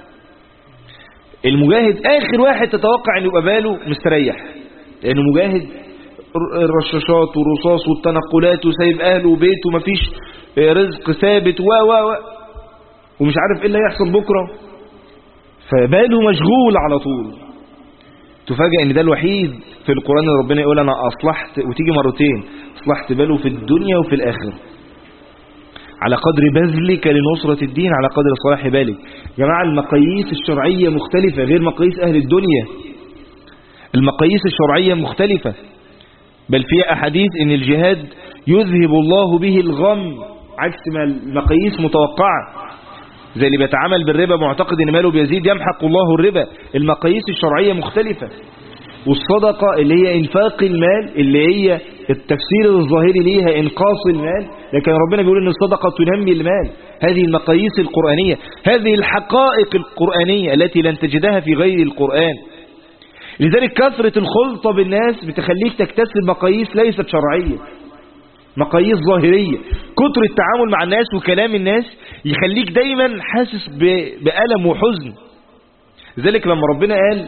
Speaker 1: المجاهد آخر واحد تتوقع أن يبقى باله مستريح، لأنه مجاهد الرشاشات والرصاص والتنقلات وسايب أهله وبيته ومفيش رزق ثابت ومش عارف إيه اللي هيحصل بكرة، فباله مشغول على طول. تفاجأ ان ده الوحيد في القرآن اللي ربنا يقول انا اصلحت، وتيجي مرتين، اصلحت باله في الدنيا وفي الاخره على قدر بذلك لنصرة الدين، على قدر صلاح بالك. جماعة المقاييس الشرعية مختلفة غير مقاييس اهل الدنيا. المقاييس الشرعية مختلفة، بل في احاديث ان الجهاد يذهب الله به الغم، عكس ما المقاييس متوقعة. زي اللي بيتعامل بالربا معتقد ان ماله بيزيد يمحق الله الربا. المقاييس الشرعية مختلفة. والصدقة اللي هي انفاق المال، اللي هي التفسير الظاهري ليها انقاص المال، لكن ربنا بيقول ان الصدقة تنمي المال. هذه المقاييس القرآنية، هذه الحقائق القرآنية التي لن تجدها في غير القرآن. لذلك كثرة الخلطة بالناس بتخليك تكتسب مقاييس ليست شرعية، مقاييس ظاهرية. كتر التعامل مع الناس وكلام الناس يخليك دايما حاسس بألم وحزن. لذلك لما ربنا قال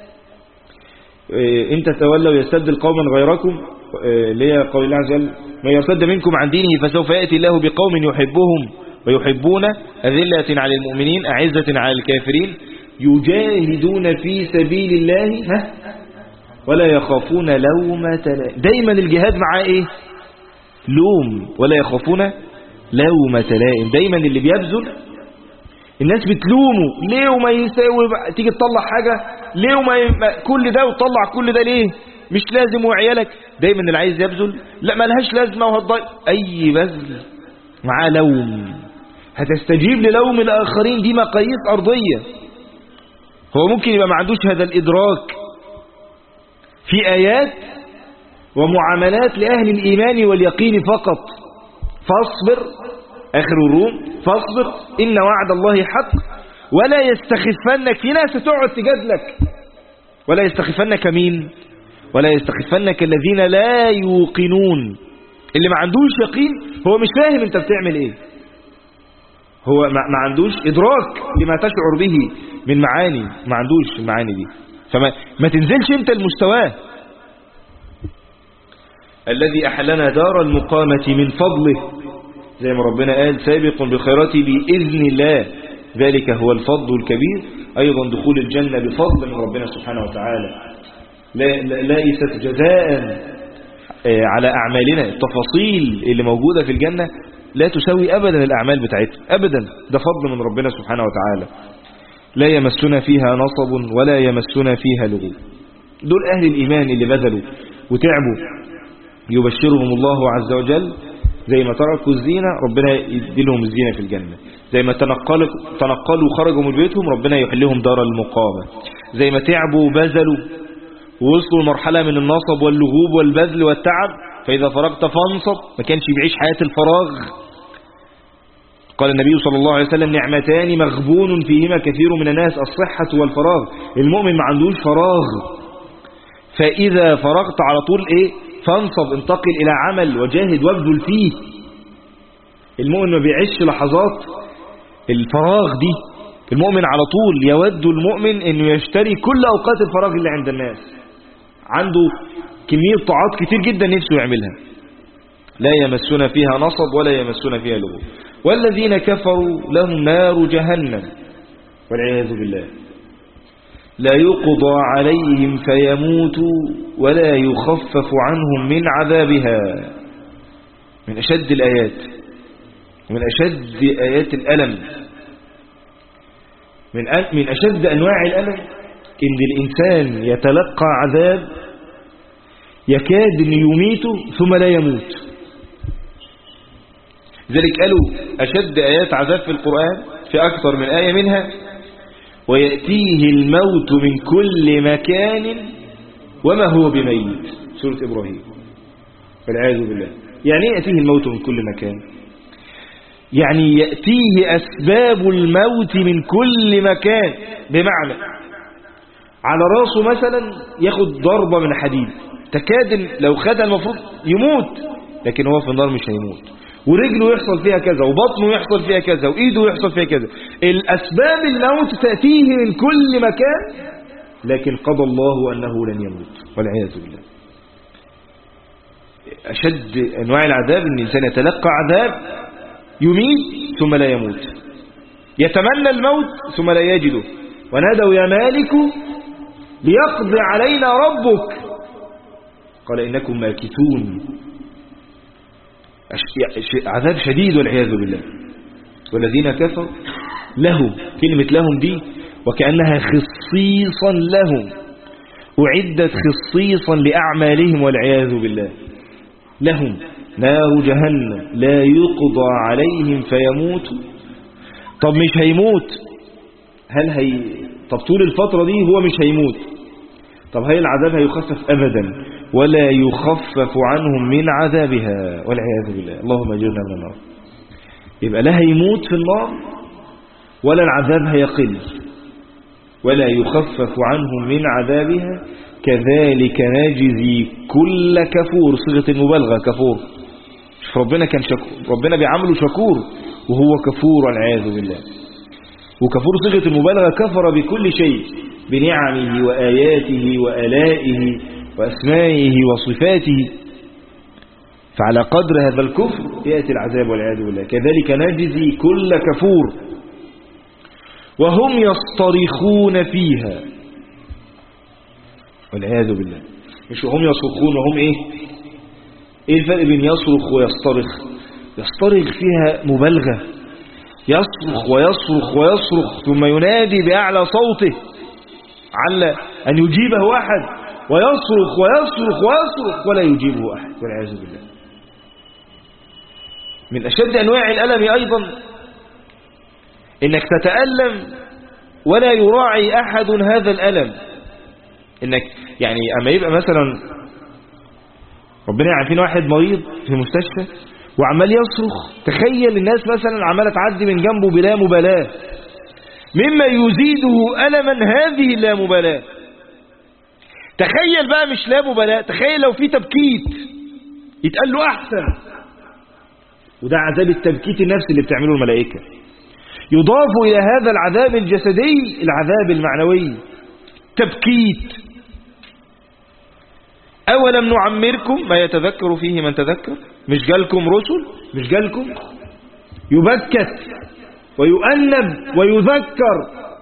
Speaker 1: إن تتولوا يستبدل قوما غيركم، اللي هي قول الله عز وجل من يرتد منكم عن دينه فسوف يأتي الله بقوم يحبهم ويحبون أذلة على المؤمنين أعزة على الكافرين يجاهدون في سبيل الله ولا يخافون لومة لائم. دايما الجهاد معاه ايه؟ لوم. ولا يخافون لومة لائم. دايما اللي بيبذل الناس بتلومه ليه وما يساوي، تيجي تطلع حاجة ليه وما كل ده وتطلع كل ده ليه، مش لازم وعيالك. دايما اللي عايز يبذل لا ملهاش لازمة وهتضيع. اي بذل معاه لوم، هتستجيب للوم الآخرين. دي مقاييس أرضية. هو ممكن يبقى ما عندوش هذا الإدراك في آيات ومعاملات لأهل الإيمان واليقين فقط. فاصبر، آخر الروم، فاصبر إن وعد الله حق ولا يستخفنك. في ناس تقعد تجادلك، ولا يستخفنك مين؟ ولا يستخفنك الذين لا يوقنون. اللي ما عندوش يقين هو مش فاهم انت بتعمل ايه، هو ما عندوش إدراك لما تشعر به من معاني، ما عندوش المعاني دي. فما تنزلش انت المستوى. الذي أحلنا دار المقامة من فضله، زي ما ربنا قال سابق بالخيرات بإذن الله، ذلك هو الفضل الكبير. أيضا دخول الجنة بفضل من ربنا سبحانه وتعالى، ليست جزاء على أعمالنا. التفاصيل اللي موجودة في الجنة لا تساوي أبدا الأعمال بتاعتها أبدا، ده فضل من ربنا سبحانه وتعالى. لا يمسنا فيها نصب ولا يمسنا فيها لغوب. دول أهل الإيمان اللي بذلوا وتعبوا، يبشرهم الله عز وجل. زي ما تركوا الزينة ربنا يدي لهم الزينة في الجنة، زي ما تنقلوا وخرجوا من بيتهم ربنا يحلهم دار المقامة، زي ما تعبوا وبذلوا ووصلوا لمرحلة من النصب واللغوب والبذل والتعب، فإذا فرغت فانصب. ما كانش بيعيش حياة الفراغ. قال النبي صلى الله عليه وسلم نعمتان مغبون فيهما كثير من الناس، الصحة والفراغ. المؤمن ما عندوش فراغ، فإذا فرغت على طول ايه؟ فانصب، انتقل إلى عمل وجاهد وابذل فيه. المؤمن ما بيعيش لحظات الفراغ دي. المؤمن على طول يود المؤمن انه يشتري كل اوقات الفراغ اللي عند الناس، عنده كمية طاعات كتير جدا نفسه يعملها. لا يمسون فيها نصب ولا يمسون فيها لغوب. والذين كفروا لهم نار جهنم والعياذ بالله. لا يقضى عليهم فيموتوا ولا يخفف عنهم من عذابها. من أشد الآيات ومن أشد آيات الألم، من أشد أنواع الألم إن الإنسان يتلقى عذاب يكاد أن يميته ثم لا يموت. ذلك قالوا أشد آيات عذاب في القرآن في أكثر من آية منها ويأتيه الموت من كل مكان وما هو بميت، سورة إبراهيم والعياذ بالله. يعني يأتيه الموت من كل مكان، يعني يأتيه أسباب الموت من كل مكان، بمعنى على راسه مثلا ياخد ضربة من حديد تكاد لو خدها المفروض يموت، لكن هو في النار مش هيموت، ورجله يحصل فيها كذا وبطنه يحصل فيها كذا وإيده يحصل فيها كذا. الأسباب الموت تأتيه من كل مكان، لكن قضى الله أنه لن يموت والعياذ بالله. أشد أنواع العذاب أن الإنسان يتلقى عذاب يميت ثم لا يموت، يتمنى الموت ثم لا يجده. ونادوا يا مالك ليقضي علينا ربك قال إنكم ماكثون. عذاب شديد والعياذ بالله. والذين كفروا لهم، كلمة لهم دي وكأنها خصيصا لهم، أعدت خصيصا لأعمالهم والعياذ بالله. لهم نار جهنم لا يقضى عليهم فيموتوا. طب مش هيموت، طب طول الفترة دي هو مش هيموت، طب هل العذاب هيخفف؟ أبدا، ولا يخفف عنهم من عذابها والعياذ بالله. اللهم اجرنا من النار. يبقى لا هيموت في النار ولا العذاب هيقل ولا يخفف عنهم من عذابها. كذلك نجزي كل كفور، صيغة المبالغة كفور. شوف ربنا كان شكور، ربنا بيعمله شكور وهو كفور والعياذ بالله. وكفور صيغة المبالغة، كفر بكل شيء، بنعمه وآياته وآلائه وأسمائه وصفاته، فعلى قدر هذا الكفر يأتي العذاب والعياذ بالله. كذلك نجزي كل كفور وهم يصطرخون فيها والعياذ بالله. مش وهم يصرخون وهم ايه الفرق بين يصرخ ويصطرخ؟ يصطرخ فيها مبالغة، يصرخ ويصرخ ويصرخ ثم ينادي بأعلى صوته على أن يجيبه أحد، ويصرخ ويصرخ ويصرخ ولا يجيبه أحد والعياذ بالله. من أشد أنواع الألم أيضا إنك تتألم ولا يراعي أحد هذا الألم. إنك يعني أما يبقى مثلا ربنا يعافينا واحد مريض في مستشفى وعمال يصرخ، تخيل الناس مثلا عمالة تعدي من جنبه بلا مبالاة، مما يزيده ألما هذه اللامبالاة. تخيل بقى مش لا مبالاة، تخيل لو في تبكيت يتقال له أحسن. وده عذاب التبكيت النفسي اللي بتعمله الملائكة. يضاف إلى هذا العذاب الجسدي العذاب المعنوي، تبكيت. أولم نعمركم ما يتذكر فيه من تذكر؟ مش جالكم رسل؟ مش جالكم يبكت ويؤنب ويذكر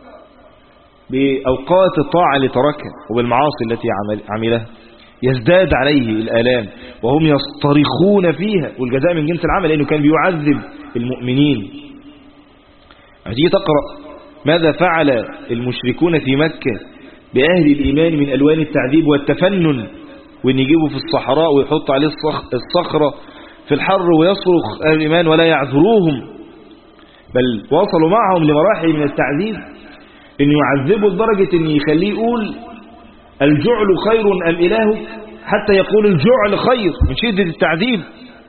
Speaker 1: بأوقات الطاعة اللي تركها وبالمعاصي التي عملها، يزداد عليه الآلام وهم يصطرخون فيها، والجزاء من جنس العمل لأنه كان بيعذب المؤمنين. هذه تقرأ ماذا فعل المشركون في مكة بأهل الإيمان من ألوان التعذيب والتفنن، وإن يجيبوا في الصحراء ويحط عليه الصخرة في الحر ويصرخ أهل الإيمان ولا يعذروهم، بل وصلوا معهم لمراحل من التعذيب إن يعذبوا لدرجة إن يخليه يقول الجعل خير أم إله، حتى يقول الجعل خير من شدة التعذيب.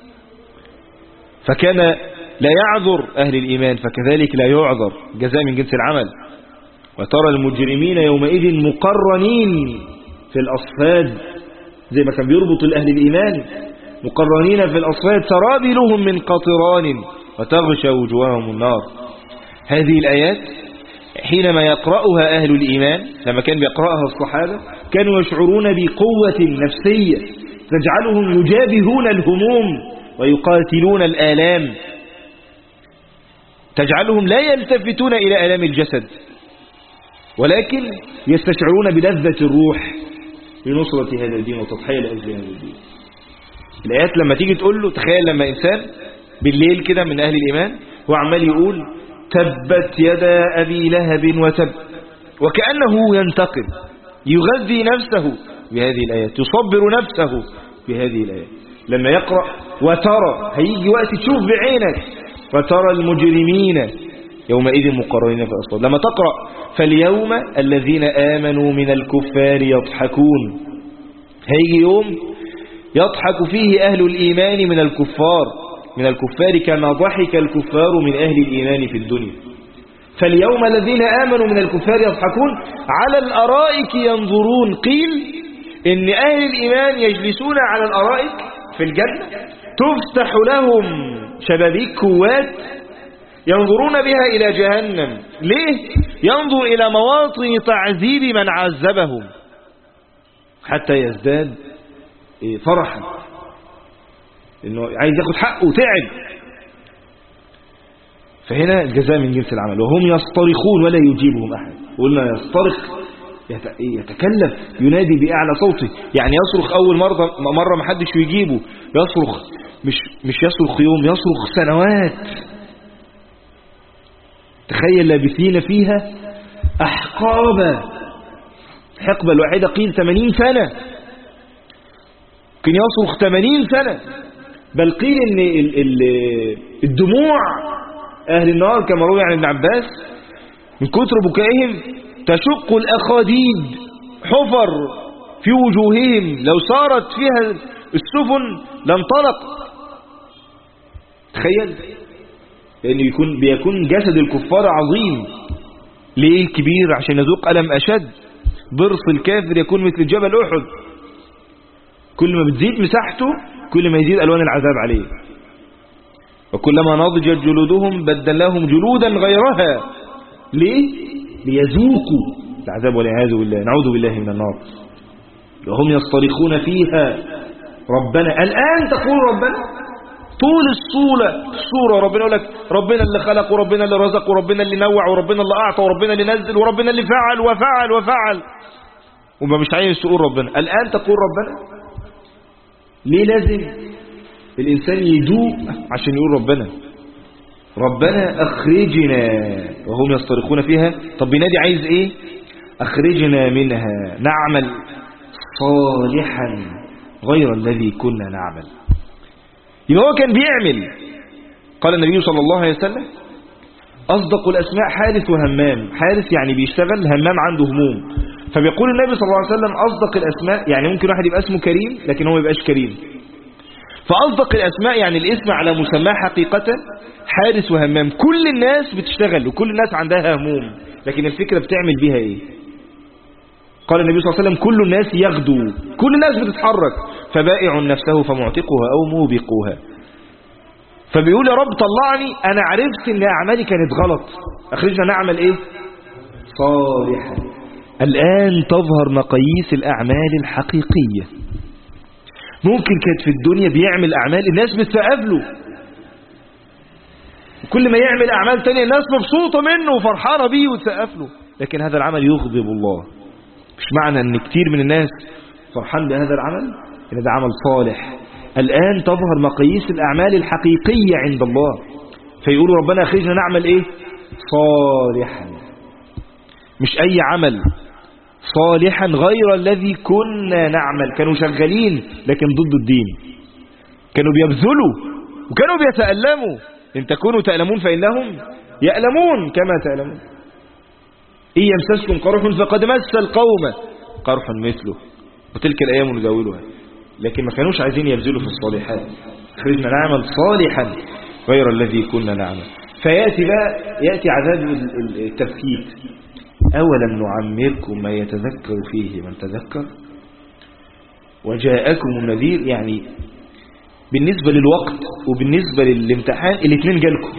Speaker 1: فكان لا يعذر أهل الإيمان، فكذلك لا يعذر، جزاء من جنس العمل. وترى المجرمين يومئذ مقرنين في الأصفاد، زي ما كان بيربط الأهل الإيمان مقرنين في الأصفاد سرابيلهم من قطران وتغشى وجوههم النار. هذه الآيات حينما يقرأها أهل الإيمان، لما كان بيقرأها الصحابة، كانوا يشعرون بقوة نفسية تجعلهم يجابهون الهموم ويقاتلون الآلام، تجعلهم لا يلتفتون إلى آلام الجسد ولكن يستشعرون بلذة الروح لنصرة هذا الدين وتضحية لأجل هذا الدين. الآيات لما تيجي تقول له، تخيل لما إنسان بالليل كده من أهل الإيمان هو عمال يقول تبت يدا أبي لهب وتب، وكأنه ينتقم، يغذي نفسه بهذه الآيات، يصبر نفسه بهذه الآيات. لما يقرأ وترى، هيجي وقت تشوف بعينك وترى المجرمين يومئذ مقرنين في الأصفاد. لما تقرأ فاليوم الذين آمنوا من الكفار يضحكون، هيجي يوم يضحك فيه أهل الإيمان من الكفار كما ضحك الكفار من أهل الإيمان في الدنيا. فاليوم الذين آمنوا من الكفار يضحكون على الأرائك ينظرون. قيل إن أهل الإيمان يجلسون على الأرائك في الجنة تفتح لهم شبابيك كوات ينظرون بها إلى جهنم. ليه؟ ينظر إلى مواطن تعذيب من عذبهم حتى يزداد فرحا، إنه عايز ياخد حقه وتعب. فهنا الجزاء من جنس العمل. وهم يصطرخون ولا يجيبهم أحد. قلنا يصطرخ يتكلم، ينادي بأعلى صوته، يعني يصرخ أول مرة ما حدش يجيبه، يصرخ مش يصرخ يوم، يصرخ سنوات. تخيل لابثين فيها أحقابا، الحقبة الواحدة قيل 80 سنة، كان يصرخ 80 سنة. بل قيل إن الدموع أهل النار كما روي عن ابن عباس من كتر بكائهم تشق الأخاديد حفر في وجوههم، لو صارت فيها السفن لانطلق. تخيل، لأنه بيكون جسد الكفار عظيم. ليه كبير؟ عشان يذوق ألم أشد. ضرس الكافر يكون مثل جبل أحد، كل ما بتزيد مساحته كل ما يزيد ألوان العذاب عليه. وكلما نضجت جلودهم بدلناهم جلودا غيرها. ليه؟ ليذوقوا العذاب والعياذ بالله، نعوذ بالله من النار. وهم يصطرخون فيها ربنا. الآن تقول ربنا طول الصورة ربنا يقول لك ربنا اللي خلق، وربنا اللي رزق، وربنا اللي نوع، وربنا اللي أعطى، وربنا اللي نزل، وربنا اللي فعل وفعل وفعل، وما مش عايز تقول ربنا. الآن تقول ربنا. ليه لازم الإنسان يدوق عشان يقول ربنا أخرجنا وهم يصطرخون فيها؟ طب بينادي عايز إيه؟ أخرجنا منها نعمل صالحا غير الذي كنا نعمل. يبقى هو كان بيعمل. قال النبي صلى الله عليه وسلم أصدق الأسماء حارث وهمام. حارث يعني بيشتغل، همام عنده هموم. فبيقول النبي صلى الله عليه وسلم أصدق الأسماء، يعني ممكن واحد يبقى اسمه كريم لكن هو ما يبقاش كريم. فأصدق الأسماء يعني الاسم على مسماه حقيقة حارس وهمام. كل الناس بتشتغل وكل الناس عندها هموم، لكن الفكرة بتعمل بيها ايه؟ قال النبي صلى الله عليه وسلم كل الناس يغدو، كل الناس بتتحرك، فبائع نفسه فمعتقها أو موبقها. فبيقول يا رب طلعني، أنا عرفت إن أعمالي كانت غلط، أخرجنا نعمل إيه؟ صالحا. الآن تظهر مقاييس الأعمال الحقيقية. ممكن كانت في الدنيا بيعمل أعمال الناس بتسقف له، كل ما يعمل أعمال تانية الناس مبسوطة منه وفرحانة بيه وتسقف له، لكن هذا العمل يغضب الله. مش معنى أن كتير من الناس فرحان بهذا العمل إن ده عمل صالح. الآن تظهر مقاييس الأعمال الحقيقية عند الله، فيقولوا ربنا أخرجنا نعمل إيه؟ صالحا. مش أي عمل، صالحا غير الذي كنا نعمل. كانوا شغالين لكن ضد الدين، كانوا بيبذلوا وكانوا بيتألموا. إن تكونوا تألمون فإنهم يألمون كما تألمون. إن يمسسكم قرح فقد مس القوم قرح مثله وتلك الأيام نداولها. لكن ما كانوش عايزين يبذلوا في الصالحات. خرجنا نعمل صالحا غير الذي كنا نعمل. يأتي عذاب التفكيك. أولم نعمركم ما يتذكر فيه من تذكر وجاءكم النذير. يعني بالنسبة للوقت وبالنسبة للامتحان الاثنين جالكم.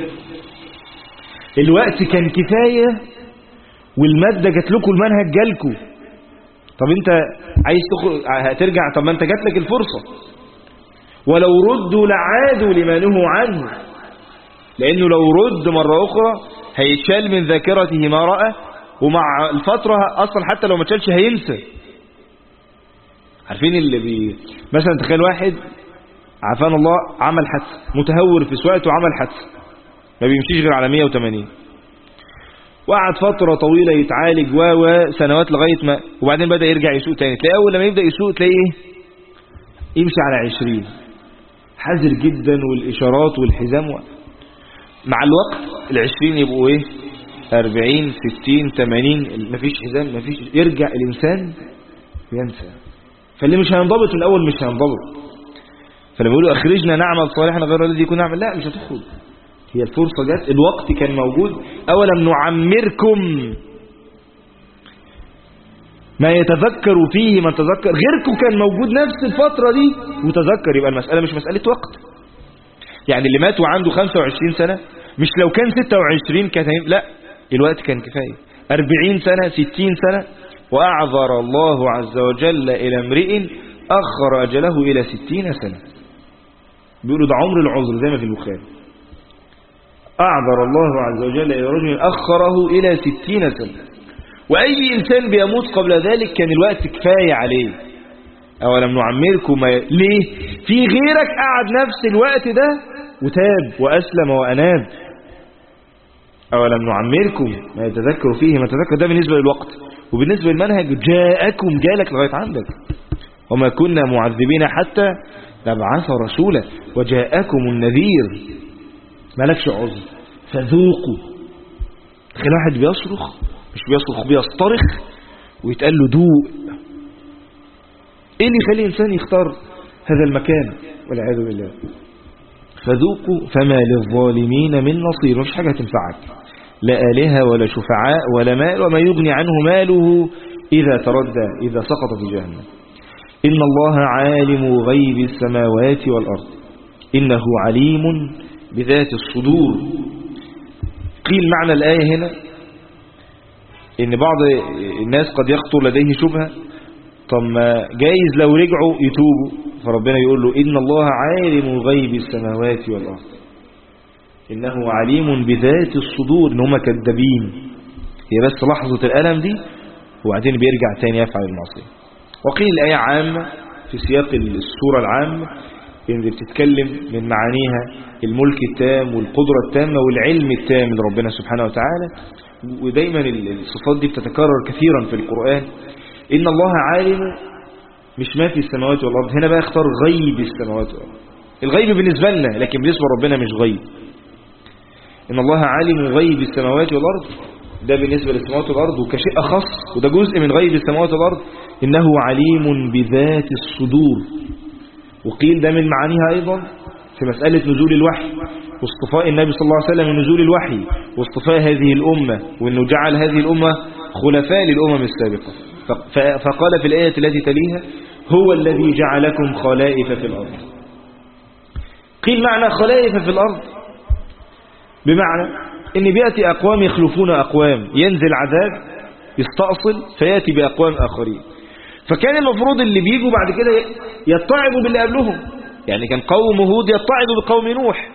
Speaker 1: الوقت كان كفاية والمادة جات لكم، المنهج جالكم. طب انت عايز هترجع؟ طب ما انت جات لك الفرصة. ولو ردوا لعادوا لما نهوا عنه، لأنه لو رد مرة أخرى هيشال من ذاكرته ما رأى ومع الفترة أصلا حتى لو ما تشالش هينسى. عارفين اللي مثلا تخيل واحد عافانا الله عمل حادثة، متهور في سواقته وعمل حادثة، ما بيمشيش غير على 180، وقعد فترة طويلة يتعالج وسنوات لغاية ما، وبعدين بدأ يرجع يسوق تاني. تلاقي أول لما يبدأ يسوق تلاقي إيه؟ يمشي على 20، حذر جدا، والإشارات والحزام مع الوقت 20 يبقوا إيه؟ 40 60 80، مفيش حزام مفيش، يرجع الإنسان ينسى. فاللي مش هينضبط من الأول مش هينضبط. فلما يقولوا أخرجنا نعمل صالحا غير الذي كنا نعمل، لا مش هتخرج، هي الفرصة جت، الوقت كان موجود. أولم نعمركم ما يتذكر فيه من تذكر، غيركم كان موجود نفس الفترة دي وتذكر. يبقى المسألة مش مسألة وقت. يعني اللي مات وعنده 25 سنة مش لو كان 26 كان لا، الوقت كان كفاية. 40 سنة 60 سنة، وأعذر الله عز وجل إلى امرئ أخر أجله إلى 60 سنة. بيقولوا ده عمر العذر زي ما في البخاري. أعذر الله عز وجل إلى رجل أخره إلى 60 سنة. وأي إنسان بيموت قبل ذلك كان الوقت كفاية عليه. أولم نعمركم ليه؟ في غيرك قعد نفس الوقت ده وتاب وأسلم وأناب. أولم نعمركم ما يتذكر فيه ما تذكر، ده بالنسبة للوقت. وبالنسبة للمنهج جاءكم، جالك لغاية عندك. وما كنا معذبين حتى نبعث رسولا وجاءكم النذير. مالكش عذر فذوقوا. تخيل واحد بيصرخ، مش بيصرخ بيصطرخ ويتقال له دوق. ايه اللي يخلي الانسان يختار هذا المكان؟ والعياذ بالله. فذوقوا فما للظالمين من نصير. مش حاجة تنفعك، لا آلهة ولا شفعاء ولا مال، وما يغني عنه ماله إذا تردى إذا سقط في جهنم. إن الله عالم غيب السماوات والأرض إنه عليم بذات الصدور. قيل معنى الآية هنا إن بعض الناس قد يخطر لديه شبهة، طب ما جايز لو رجعوا يتوبوا، فربنا يقول له إن الله عالم غيب السماوات والأرض إنه عليم بذات الصدور. إن هم كذابين، هي بس لحظة الألم دي وبعدين بيرجع تاني يفعل المعصية. وقيل الآية عامة في سياق السورة العامة، إن بتتكلم من معانيها الملك التام والقدرة التامة والعلم التام لربنا سبحانه وتعالى. ودايما الصفات دي بتتكرر كثيرا في القرآن. إن الله عالم مش ما في السماوات والأرض، هنا بقى اختار غيب السماوات والأرض. الغيب بالنسبة لنا، لكن بالنسبة لربنا مش غيب. إن الله عالم غيب السماوات والأرض، ده بالنسبة للسماوات والأرض وكشيء أخص، وده جزء من غيب السماوات والأرض. إنه عليم بذات الصدور. وقيل ده من معانيها أيضا في مسألة نزول الوحي واصطفاء النبي صلى الله عليه وسلم من نزول الوحي واصطفاء هذه الأمة، وأنه جعل هذه الأمة خلفاء للأمم السابقة. فقال في الآية التي تليها هو الذي جعلكم خلائف في الأرض. قيل معنى خلائف في الأرض بمعنى إن بيأتي أقوام يخلفون أقوام، ينزل عذاب يستأصل فيأتي بأقوام آخرين. فكان المفروض اللي بيجوا بعد كده يتعبوا باللي قبلهم. يعني كان قوم هود يتعبوا بقوم نوح،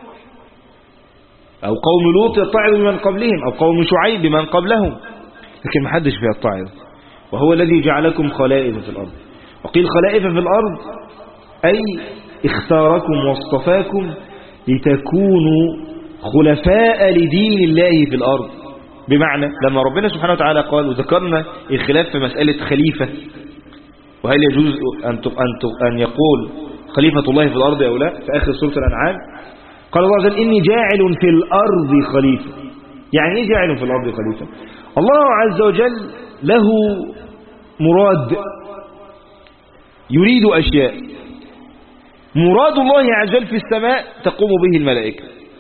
Speaker 1: أو قوم لوط يتعبوا بمن قبلهم، أو قوم شعيب بمن قبلهم، لكن ما حدش بيتعب. وهو الذي جعلكم خلائف في الأرض. وقيل خلائف في الأرض أي اختاركم واصطفاكم لتكونوا خلفاء لدين الله في الأرض. بمعنى لما ربنا سبحانه وتعالى قال، وذكرنا الخلاف في مسألة خليفة، وهل يجوز أن يقول خليفة الله في الأرض أو لا، في آخر سورة الأنعام قال الله عز وجل إني جاعل في الأرض خليفة. يعني إيه جاعل في الأرض خليفة؟ الله عز وجل له مراد، يريد أشياء. مراد الله عز وجل في السماء تقوم به الملائكة،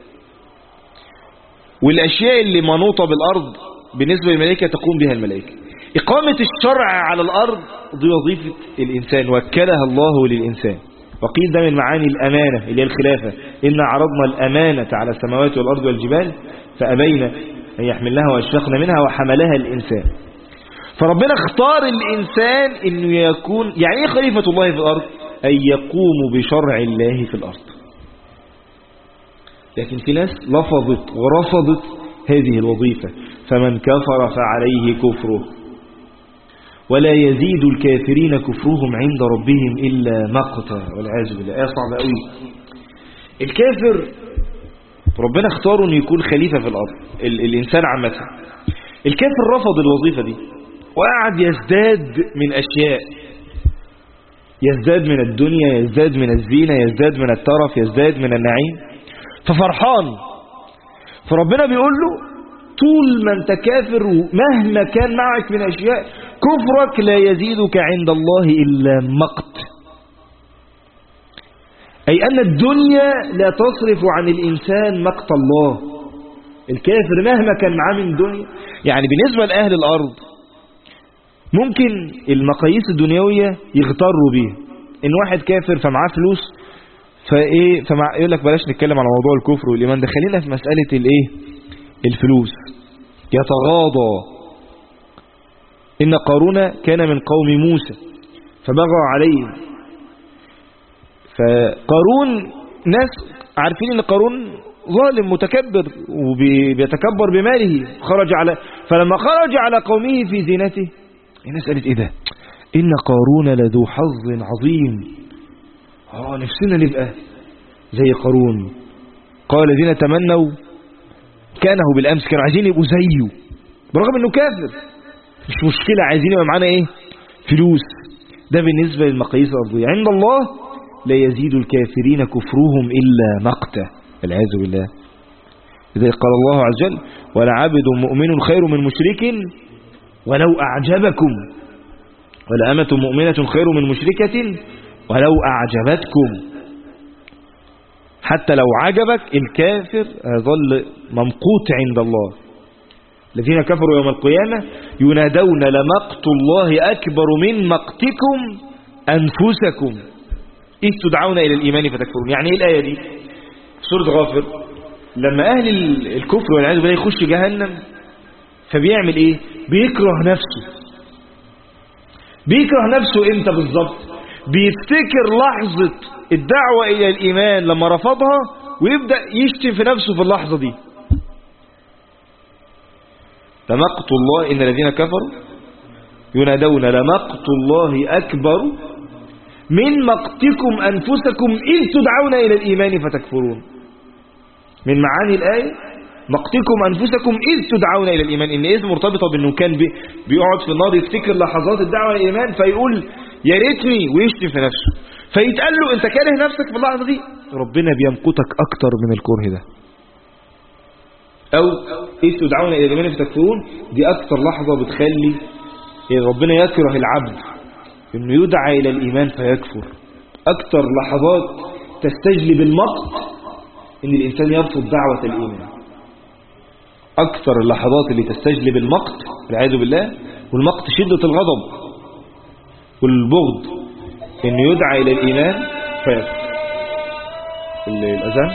Speaker 1: والأشياء اللي منوطة بالأرض بالنسبة للملائكة تقوم بها الملائكة. إقامة الشرع على الأرض دي وظيفة الإنسان، وكلها الله للإنسان. وقيل ده من معاني الأمانة اللي هي الخلافة. إن عرضنا الأمانة على السماوات والأرض والجبال فأبين أن يحملنها وأشفقن منها وحملها الإنسان. فربنا اختار الإنسان إنه يكون، يعني إيه خليفة الله في الأرض؟ أن يقوم بشرع الله في الأرض. لكن في ناس لفظت ورفضت هذه الوظيفة، فمن كفر فعليه كفره ولا يزيد الكافرين كفرهم عند ربهم إلا مقتا. والعياذ بالله. آية صعبة قوي. الكافر ربنا اختاره انه يكون خليفة في الأرض، الإنسان عامة. الكافر رفض الوظيفة دي وقعد يزداد من أشياء، يزداد من الدنيا، يزداد من الزينة، يزداد من الترف، يزداد من النعيم، ففرحان. فربنا بيقول له طول ما انت كافر ومهما كان معك من أشياء، كفرك لا يزيدك عند الله إلا مقت. أي أن الدنيا لا تصرف عن الإنسان مقت الله. الكافر مهما كان معاه من دنيا، يعني بالنسبة لأهل الأرض ممكن المقاييس الدنيوية يغتروا بيها، إن واحد كافر فمعاه فلوس يقول لك بلاش نتكلم على موضوع الكفر والإيمان ده، خلينا في مسألة الفلوس. يتغاضى. إن قارون كان من قوم موسى فبغى عليه. فقارون ناس عارفين إن قارون ظالم متكبر وبيتكبر بماله، فلما خرج على قومه في زينته الناس قالت إيه ده؟ إن قارون لذو حظ عظيم. نفسنا نبقى زي قارون. قال الذين تمنوا كانه بالأمس، كانوا عايزين يبقوا زيه برغم أنه كافر. مش مشكلة، عايزين يبقى معانا فلوس. ده بالنسبة للمقاييس الأرضية. عند الله لا يزيد الكافرين كفرهم إلا مقتا. العياذ بالله. إذا قال الله عز وجل ولعبد مؤمن خير من مشرك ولو أعجبكم، ولأمة مؤمنة خير من مشركة ولو أعجبتكم. حتى لو عجبك الكافر يظل ممقوت عند الله. الذين كفروا يوم القيامة ينادون لمقت الله أكبر من مقتكم أنفسكم إذ تدعون إلى الإيمان فتكفرون. يعني إيه الآية دي؟ سورة غافر لما أهل الكفر والعياذ بالله يخش جهنم فبيعمل إيه؟ بيكره نفسه. بيكره نفسه إمتى بالظبط؟ بيفتكر لحظة الدعوة إلى الإيمان لما رفضها ويبدأ يشتم في نفسه في اللحظة دي. لمقت الله إن الذين كفروا ينادون لمقت الله أكبر من مقتكم أنفسكم إذ تدعون إلى الإيمان فتكفرون. من معاني الآية مقتكم أنفسكم إذ تدعون إلى الإيمان، إن إذ مرتبطة بأنه كان بيقعد في النار يفتكر لحظات الدعوة إلى الإيمان فيقول يا ريتني ويشتم في نفسه، فيتقال له أنت كاره نفسك في اللحظة دي، ربنا بيمقتك أكتر من الكره ده. أو إذ تدعون إلى الإيمان فتكفرون، دي أكتر لحظة بتخلي ربنا يكره العبد إنه يدعى إلى الإيمان فيكفر. أكتر لحظات تستجلب المقت إن الإنسان يرفض دعوة الإيمان. أكثر اللحظات اللي تستجلب المقت والعياذ بالله، والمقت شدة الغضب والبغض، إنه يدعى إلى الإيمان فيكفر. الأذان.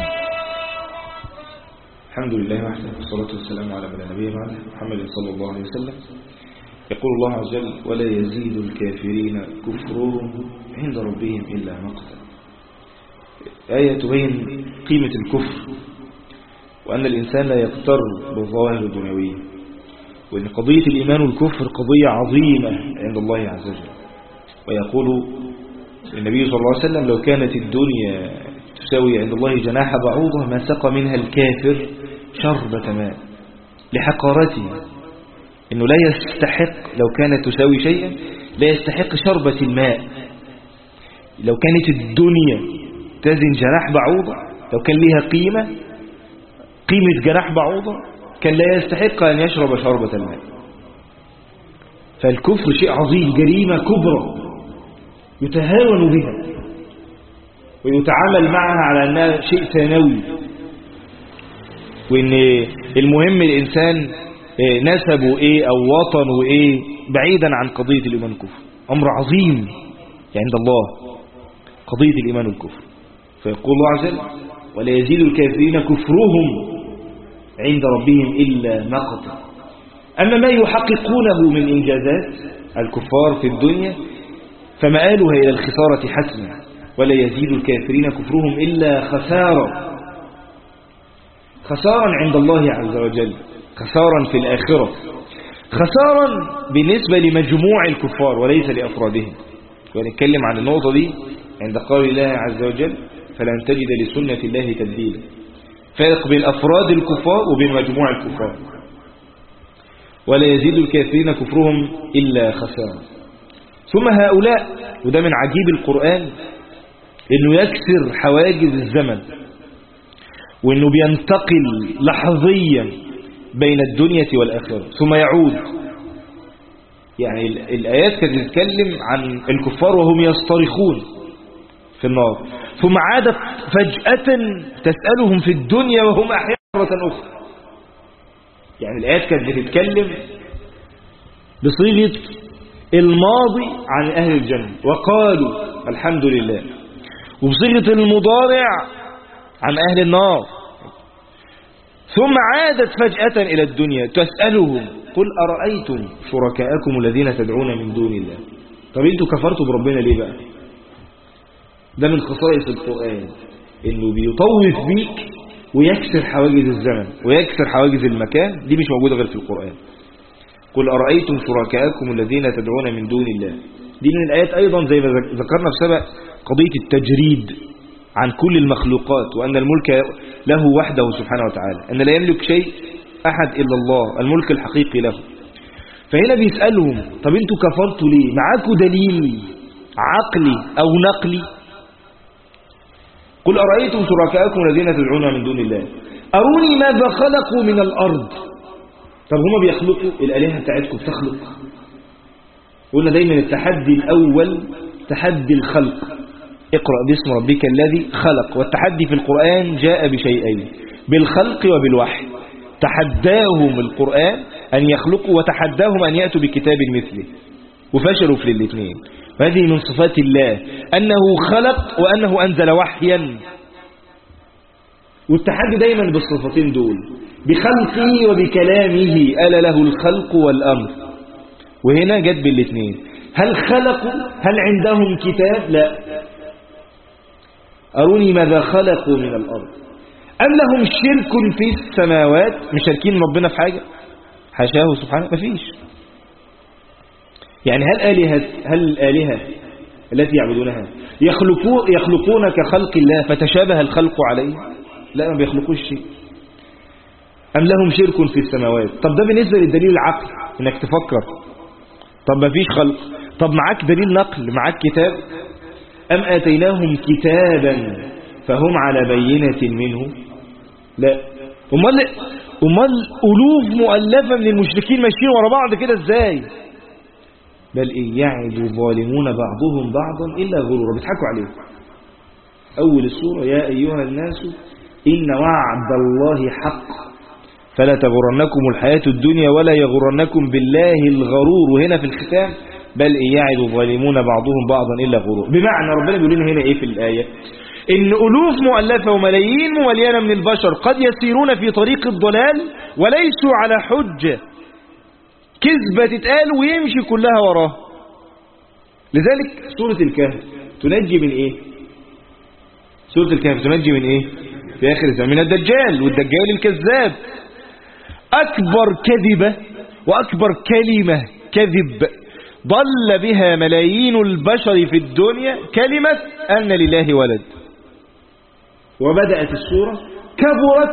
Speaker 1: الحمد لله وحده والصلاة والسلام على من نبيه بعده محمد صلى الله عليه وسلم. يقول الله عز وجل ولا يزيد الكافرين كفرهم عند ربهم إلا مقتا. آية تبين قيمة الكفر وأن الإنسان لا يغتر بالظواهر الدنيوية، وأن قضية الإيمان والكفر قضية عظيمة عند الله عز وجل. ويقول النبي صلى الله عليه وسلم لو كانت الدنيا تساوي عند الله جناح بعوضة ما سقى منها الكافر شربة ماء، لحقارته، إنه لا يستحق لو كانت تساوي شيئا لا يستحق شربة الماء. لو كانت الدنيا تزن جناح بعوضة، لو كان لها قيمة جناح بعوضة كان لا يستحق أن يشرب شربة الماء. فالكفر شيء عظيم، جريمة كبرى يتهاون بها ويتعامل معها على أنها شيء ثانوي، وإن المهم الإنسان نسبه إيه أو وطنه إيه بعيدا عن قضية الإيمان والكفر. أمر عظيم عند الله قضية الإيمان والكفر. فيقول الله عز وجل ولا يزيد الكافرين كفرهم عند ربهم إلا مقتا. أما ما يحققونه من إنجازات الكفار في الدنيا فمآلها إلى الخسارة حتما. ولا يزيد الكافرين كفرهم إلا خسارة عند الله عز وجل، خسارا في الآخرة، خسارا بالنسبة لمجموع الكفار وليس لأفرادهم. ونتكلم عن النقطة دي عند قول الله عز وجل فلن تجد لسنة الله تبديلا. فرق بين أفراد الكفار وبين مجموع الكفار. ولا يزيد الكافرين كفرهم إلا خسارا. ثم هؤلاء، وده من عجيب القرآن، إنه يكسر حواجز الزمن، وإنه بينتقل لحظيا بين الدنيا والآخرة ثم يعود. يعني الآيات كانت تتكلم عن الكفار وهم يصطرخون في النار، ثم عادت فجأة تسألهم في الدنيا وهم أحياء مرة أخرى. يعني الآيات كانت بتتكلم بصيغة الماضي عن أهل الجنة وقالوا الحمد لله، وبصيغة المضارع عن أهل النار. ثم عادت فجأة إلى الدنيا تسألهم قل أرأيتم شركاءكم الذين تدعون من دون الله. طب انتوا كفرتوا بربنا ليه بقى؟ ده من خصائص القرآن، انه بيطوف بيك ويكسر حواجز الزمن ويكسر حواجز المكان. دي مش موجودة غير في القرآن. قل أرأيتم شركاءكم الذين تدعون من دون الله. دي من الآيات أيضا زي ما ذكرنا في سبق قضية التجريد عن كل المخلوقات، وأن الملك له وحده سبحانه وتعالى، أن لا يملك شيء أحد إلا الله، الملك الحقيقي له. فهنا بيسألهم طب انتوا كفرتوا ليه؟ معاكوا دليل عقلي أو نقلي؟ قل أرأيتم شركاءكم الذين تدعون من دون الله أروني ماذا خلقوا من الأرض. طب هما بيخلقوا؟ الآلهة بتاعتكم بتخلق؟ قلنا دايما التحدي الأول تحدي الخلق، اقرأ باسم ربك الذي خلق. والتحدي في القرآن جاء بشيئين، بالخلق وبالوحي. تحداهم القرآن أن يخلقوا وتحداهم أن يأتوا بكتاب مثله، وفشلوا في الاثنين. وهذه من صفات الله أنه خلق وأنه أنزل وحيا. والتحدي دايما بالصفتين دول، بخلقه وبكلامه، ألا له الخلق والأمر. وهنا جد بالاثنين. هل خلقوا؟ هل عندهم كتاب؟ لا. أروني ماذا خلقوا من الأرض أم لهم شرك في السماوات. مش شاركين ربنا في حاجة؟ حاشاه سبحانه، مفيش. يعني هل الآلهة التي يعبدونها يخلقون كخلق الله فتشابه الخلق عليه؟ لا، ما بيخلقوش شيء. أم لهم شرك في السماوات. طب ده بالنسبة للدليل العقل إنك تفكر. طب ما فيش خلق. طب معاك دليل نقل، معاك كتاب. أم آتيناهم كتابا فهم على بينة منه. لا. أمال ألوف مؤلفة من المشركين ماشيين ورا بعض كده ازاي؟ بل إن يعد الظالمون بعضهم بعضا إلا غرورا. بيضحكوا عليه. أول السورة يا أيها الناس إن وعد الله حق فلا تغرنكم الحياة الدنيا ولا يغرنكم بالله الغرور. وهنا في الختام بل إن يعد الظالمون بعضهم بعضا إلا غرور. بمعنى ربنا بيقول لنا هنا إيه في الآية؟ إن ألوف مؤلفة وملايين ممليانة من البشر قد يسيرون في طريق الضلال وليسوا على حجة، كذبة تتقال ويمشي كلها وراه. لذلك سورة الكهف تنجي من إيه؟ سورة الكهف تنجي من إيه؟ في آخر الزمان من الدجال، والدجال الكذاب. أكبر كذبة وأكبر كلمة كذب ضل بها ملايين البشر في الدنيا كلمة أن لله ولد. وبدأت السورة كبرت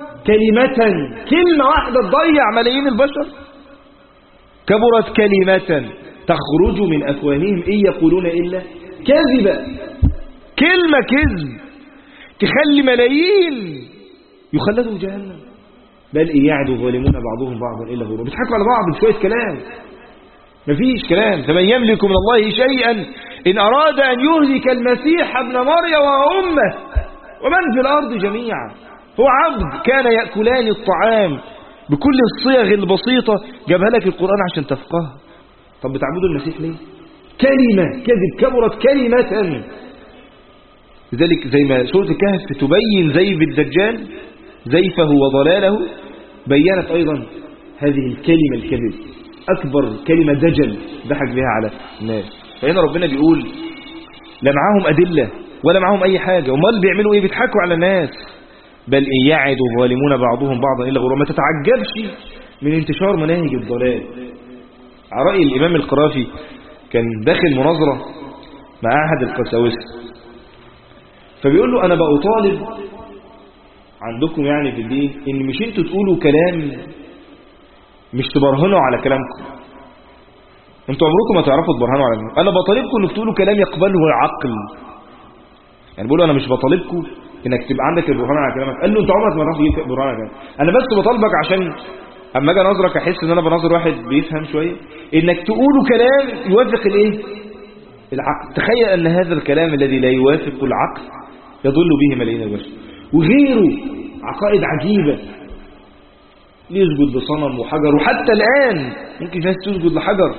Speaker 1: كلمة واحدة تضيع ملايين البشر. كبرت كلمة تخرج من أفواههم إن يقولون إلا كذبا. كلمة كذب تخلي ملايين يخلدوا جهنم. بل إن يعد الظالمون بعضهم بعضا إلا غرورا. بيضحكوا على بعض بشوية كلام، مفيش كلام. فمن يملك من الله شيئا إن أراد أن يهلك المسيح ابن مريم وأمه ومن في الأرض جميعا. هو عبد كان يأكلان الطعام بكل الصيغ البسيطة، جابها لك القرآن عشان تفقه. طب بتعبدوا المسيح ليه؟ كلمة كذب كبرت كلمة. لذلك زي ما سورة الكهف تبين زيف الدجال زيفه وضلاله، بيّنت أيضا هذه الكلمة الكذب أكبر كلمة دجل ضحك بها على الناس. فهنا ربنا بيقول لا معاهم أدلة ولا معاهم أي حاجة، وما اللي بيعملوا إيه؟ بيضحكوا على الناس، بل إن يعد الظالمون بعضهم بعضا إلا غرورا. ما تتعجبش من انتشار مناهج الضلال. على رأي الإمام القرافي كان داخل مناظرة مع أحد القساوسة، فبيقول له أنا بأطالب عندكم يعني في الدين إن مش انتوا تقولوا كلام مش تبرهنوا على كلامكم، انتوا عمركم ما تعرفوا تبرهنوا على كلامكم. أنا بطالبكم إنك تقولوا كلام يقبله العقل. يعني بيقولوا أنا مش بطالبكم إنك تبقى عندك البرهان على كلامك. قال له أنت عمرك ما تعرف تجيب برهان على كلامك، أنا بس بطالبك عشان أما أجي أناظرك أحس إن أنا بناظر واحد بيفهم شوية، إنك تقولوا كلام يوافق الإيه؟ العقل. تخيل أن هذا الكلام الذي لا يوافق العقل يضل به ملايين البشر، وغيره عقائد عجيبة، يسجد لصنم وحجر، وحتى الآن ممكن ناس تسجد لحجر.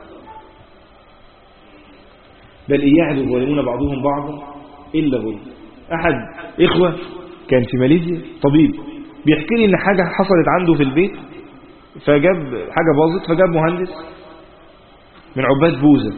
Speaker 1: بل إن يعد الظالمون بعضهم بعضا إلا غرورا. أحد إخوة كان في ماليزيا طبيب بيحكي لي إن حاجة حصلت عنده في البيت، فجاب حاجة باظت، فجاب مهندس من عباد بوزة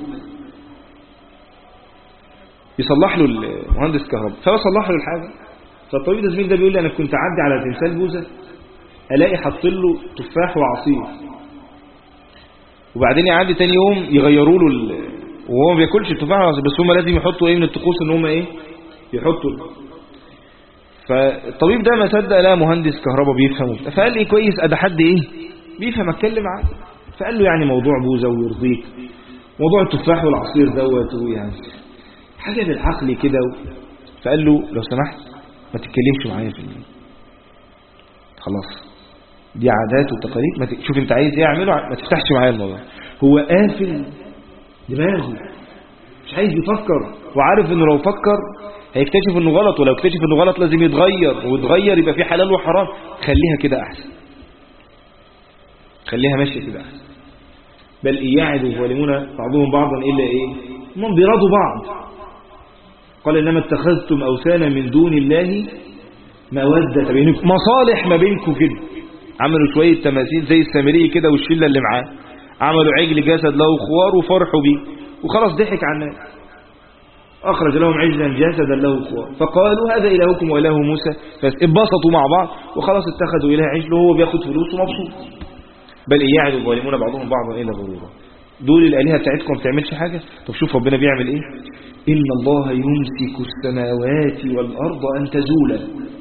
Speaker 1: يصلح له المهندس كهرباء، فصلح له الحاجة. فالطبيب ده زميل ده بيقول لي أنا كنت أعدي على تمثال بوزة ألاقي حط له تفاح وعصير، وبعدين يعدي تاني يوم يغيروا له وهو ما بياكلش التفاح والعصير، بس هم لازم يحطوا ايه من الطقوس ان هم ايه يحطوا. فالطبيب ده ما صدق لا مهندس كهرباء بيفهم، فقال لي كويس ادي حد ايه بيفهم اتكلم معاه. فقال له يعني موضوع بوزة ويرضيك، موضوع التفاح والعصير دوت يعني حاجه بالعقل كده. فقال له لو سمحت ما تتكلمش معايا في الدين، خلاص دي عادات وتقاليد، شوف انت عايز ايه اعمله، ما تفتحش معايا الموضوع. هو قافل دماغه مش عايز يفكر، وعارف انه لو فكر هيكتشف انه غلط، ولو اكتشف انه غلط لازم يتغير، ويتغير يبقى في حلال وحرام. خليها كده احسن، خليها ماشيه كده احسن. بل إن يعد الظالمون بعضهم بعضا الا ايه؟ هم بيرادوا بعض. قال انما اتخذتم اوثانا من دون الله مودة بينكم، مصالح ما بينكم كده. عملوا شويه تماثيل زي السامري كده والشله اللي معاه، عملوا عجل جسد له خوار وفرحوا بيه، وخلاص ضحك على الناس. أخرج لهم عجلا جسدا له خوار فقالوا هذا إلهكم وإله موسى، فاتبسطوا مع بعض وخلاص اتخذوا إله عجل وهو بياخد فلوس ومبسوط. بل إن يعد الظالمون بعضهم بعضا إلا غرورا. دول الآلهة بتاعتكم ما بتعملش حاجة. طب شوف ربنا بيعمل إيه؟ إن الله يمسك السماوات والأرض أن تزولا.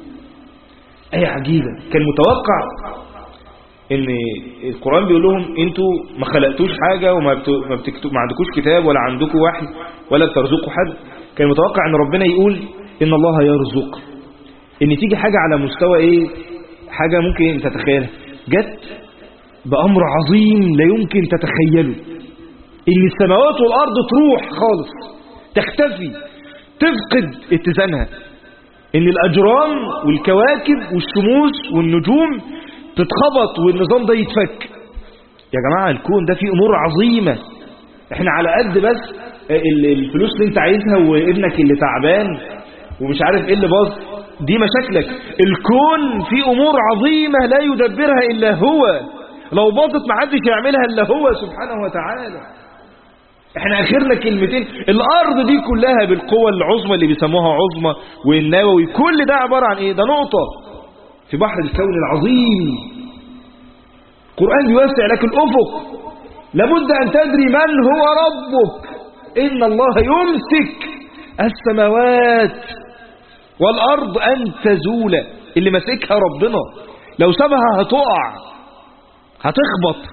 Speaker 1: آية عجيبة. كان متوقع ان القرآن بيقول لهم انتوا ما خلقتوش حاجة وما ما عندكوش كتاب ولا عندكوا وحي ولا بترزقوا حد. كان متوقع ان ربنا يقول ان الله يرزق، ان تيجي حاجة على مستوى ايه، حاجة ممكن تتخيلها، جت بأمر عظيم لا يمكن تتخيله، ان السماوات والأرض تروح خالص، تختفي، تفقد اتزانها، ان الأجرام والكواكب والشموس والنجوم تتخبط والنظام ده يتفك. يا جماعة الكون ده فيه أمور عظيمة. احنا على قد بس الفلوس اللي انت عايزها وابنك اللي تعبان ومش عارف ايه اللي باظ، دي مشاكلك. الكون فيه أمور عظيمة لا يدبرها إلا هو، لو باظت ما حدش يعملها إلا هو سبحانه وتعالى. احنا اخرنا كلمتين. الأرض دي كلها بالقوة العظمى اللي بيسموها عظمى والنووي، كل ده عبارة عن ايه؟ ده نقطة في بحر الكون العظيم. القرآن بيوسع لك الأفق. لابد أن تدري من هو ربك. إن الله يمسك السماوات والأرض أن تزول. اللي ماسكها ربنا، لو سابها هتقع، هتخبط.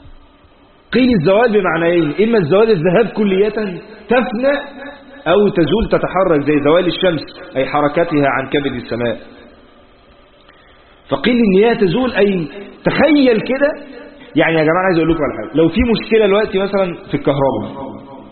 Speaker 1: قيل الزوال بمعنيين، إما الزوال الذهاب كلية تفنى، أو تزول تتحرك زي زوال الشمس أي حركتها عن كبد السماء. فقيل ان هي تزول، اي تخيل كده. يعني يا جماعه عايز اقول لكم على حاجه، لو في مشكله دلوقتي مثلا في الكهرباء،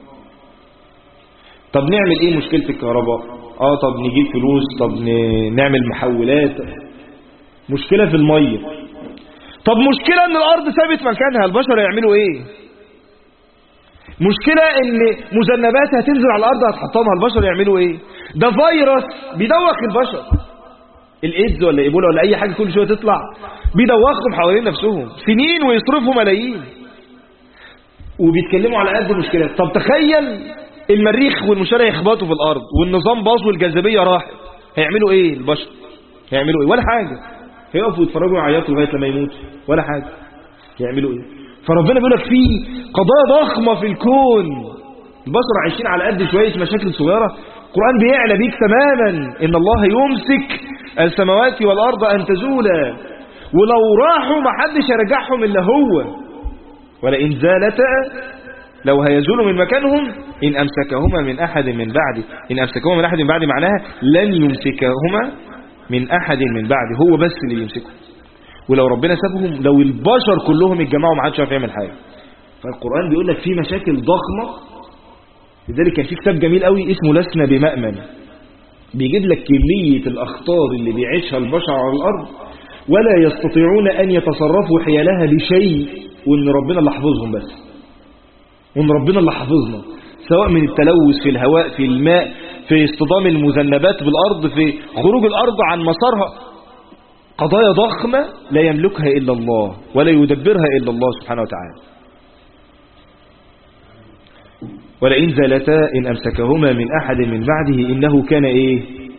Speaker 1: طب نعمل ايه مشكله الكهرباء؟ طب نجيب فلوس، طب نعمل محولات. مشكله في الميه، طب مشكله ان الارض ثابت مكانها، البشر يعملوا ايه؟ مشكله ان مذنبات هتنزل على الارض هتحطمها، البشر يعملوا ايه؟ ده فيروس بيدوخ البشر، الايدز ولا ايبولا ولا اي حاجه كل شويه تطلع، بيدوخهم حوالين نفسهم سنين ويصرفوا ملايين وبيتكلموا على قد المشكلات. طب تخيل المريخ والمشارع يخبطوا في الارض والنظام باظ والجاذبيه راحت، هيعملوا ايه البشر؟ هيعملوا ايه؟ ولا حاجة. هيقفوا يتفرجوا ويعيطوا لغاية لما يموتوا ولا حاجة. يعملوا ايه؟ فربنا بيقول لك في قضايا ضخمة في الكون، البشر عايشين على قد شوية مشاكل صغيرة. القرآن بيعلى بيك تماما ان الله يمسك السماوات والارض ان تزولا، ولو راحوا ما حدش يرجعهم الا هو، ولئن زالتا لو هيزولوا من مكانهم إن أمسكهما من أحد من بعد. إن أمسكهما من أحد من بعد معناها لن يمسكهما من أحد من بعد، هو بس اللي يمسكه. ولو ربنا سابهم، لو البشر كلهم اتجمعوا ما حدش عارف يعمل حاجة. فالقرآن بيقول لك في مشاكل ضخمة. لذلك كان في كتاب جميل قوي اسمه لسنا بمأمن، بيجيب لك كمية الأخطار اللي بيعيشها البشر على الأرض ولا يستطيعون أن يتصرفوا حيالها بشيء، وإن ربنا اللي حافظهم بس، وإن ربنا اللي حافظنا، سواء من التلوث في الهواء، في الماء، في اصطدام المذنبات بالأرض، في خروج الأرض عن مسارها. قضايا ضخمة لا يملكها إلا الله ولا يدبرها إلا الله سبحانه وتعالى. ولئن زالتا إن أمسكهما من أحد من بعده إنه كان إيه؟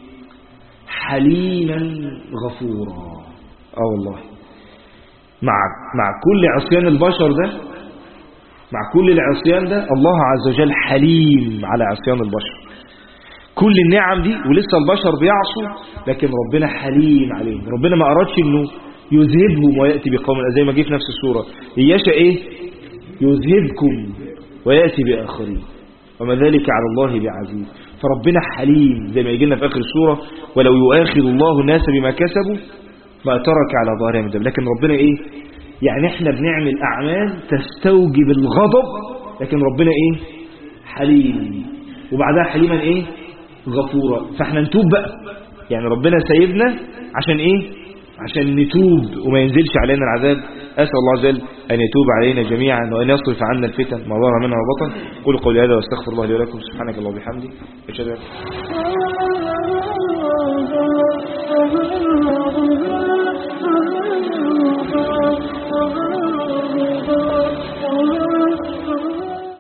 Speaker 1: حليما غفورا. والله مع كل عصيان البشر ده، مع كل العصيان ده، الله عز وجل حليم على عصيان البشر. كل النعم دي ولسه البشر بيعصوا، لكن ربنا حليم عليهم. ربنا ما أرادش إنه يذهبهم ويأتي بقوم، زي ما جه في نفس السورة يشاء إيه؟ يذهبكم ويأتي بآخرين وما ذلك على الله بعزيز. فربنا حليم زي ما يجي لنا في آخر السورة ولو يؤاخذ الله الناس بما كسبوا ما ترك على ظهرها من دم. لكن ربنا إيه؟ يعني احنا بنعمل أعمال تستوجب الغضب، لكن ربنا إيه؟ حليم، وبعدها حليما إيه؟ غفورا. فاحنا نتوب بقى، يعني ربنا سايبنا عشان إيه؟ عشان نتوب وما ينزلش علينا العذاب. أسأل الله عز وجل أن يتوب علينا جميعا وأن يصرف عنا الفتن ما ظهر منها وبطن. قولوا قولي هذا واستغفر الله لي ولكم. سبحانك اللهم وبحمدك أشهد أن لا إله إلا أنت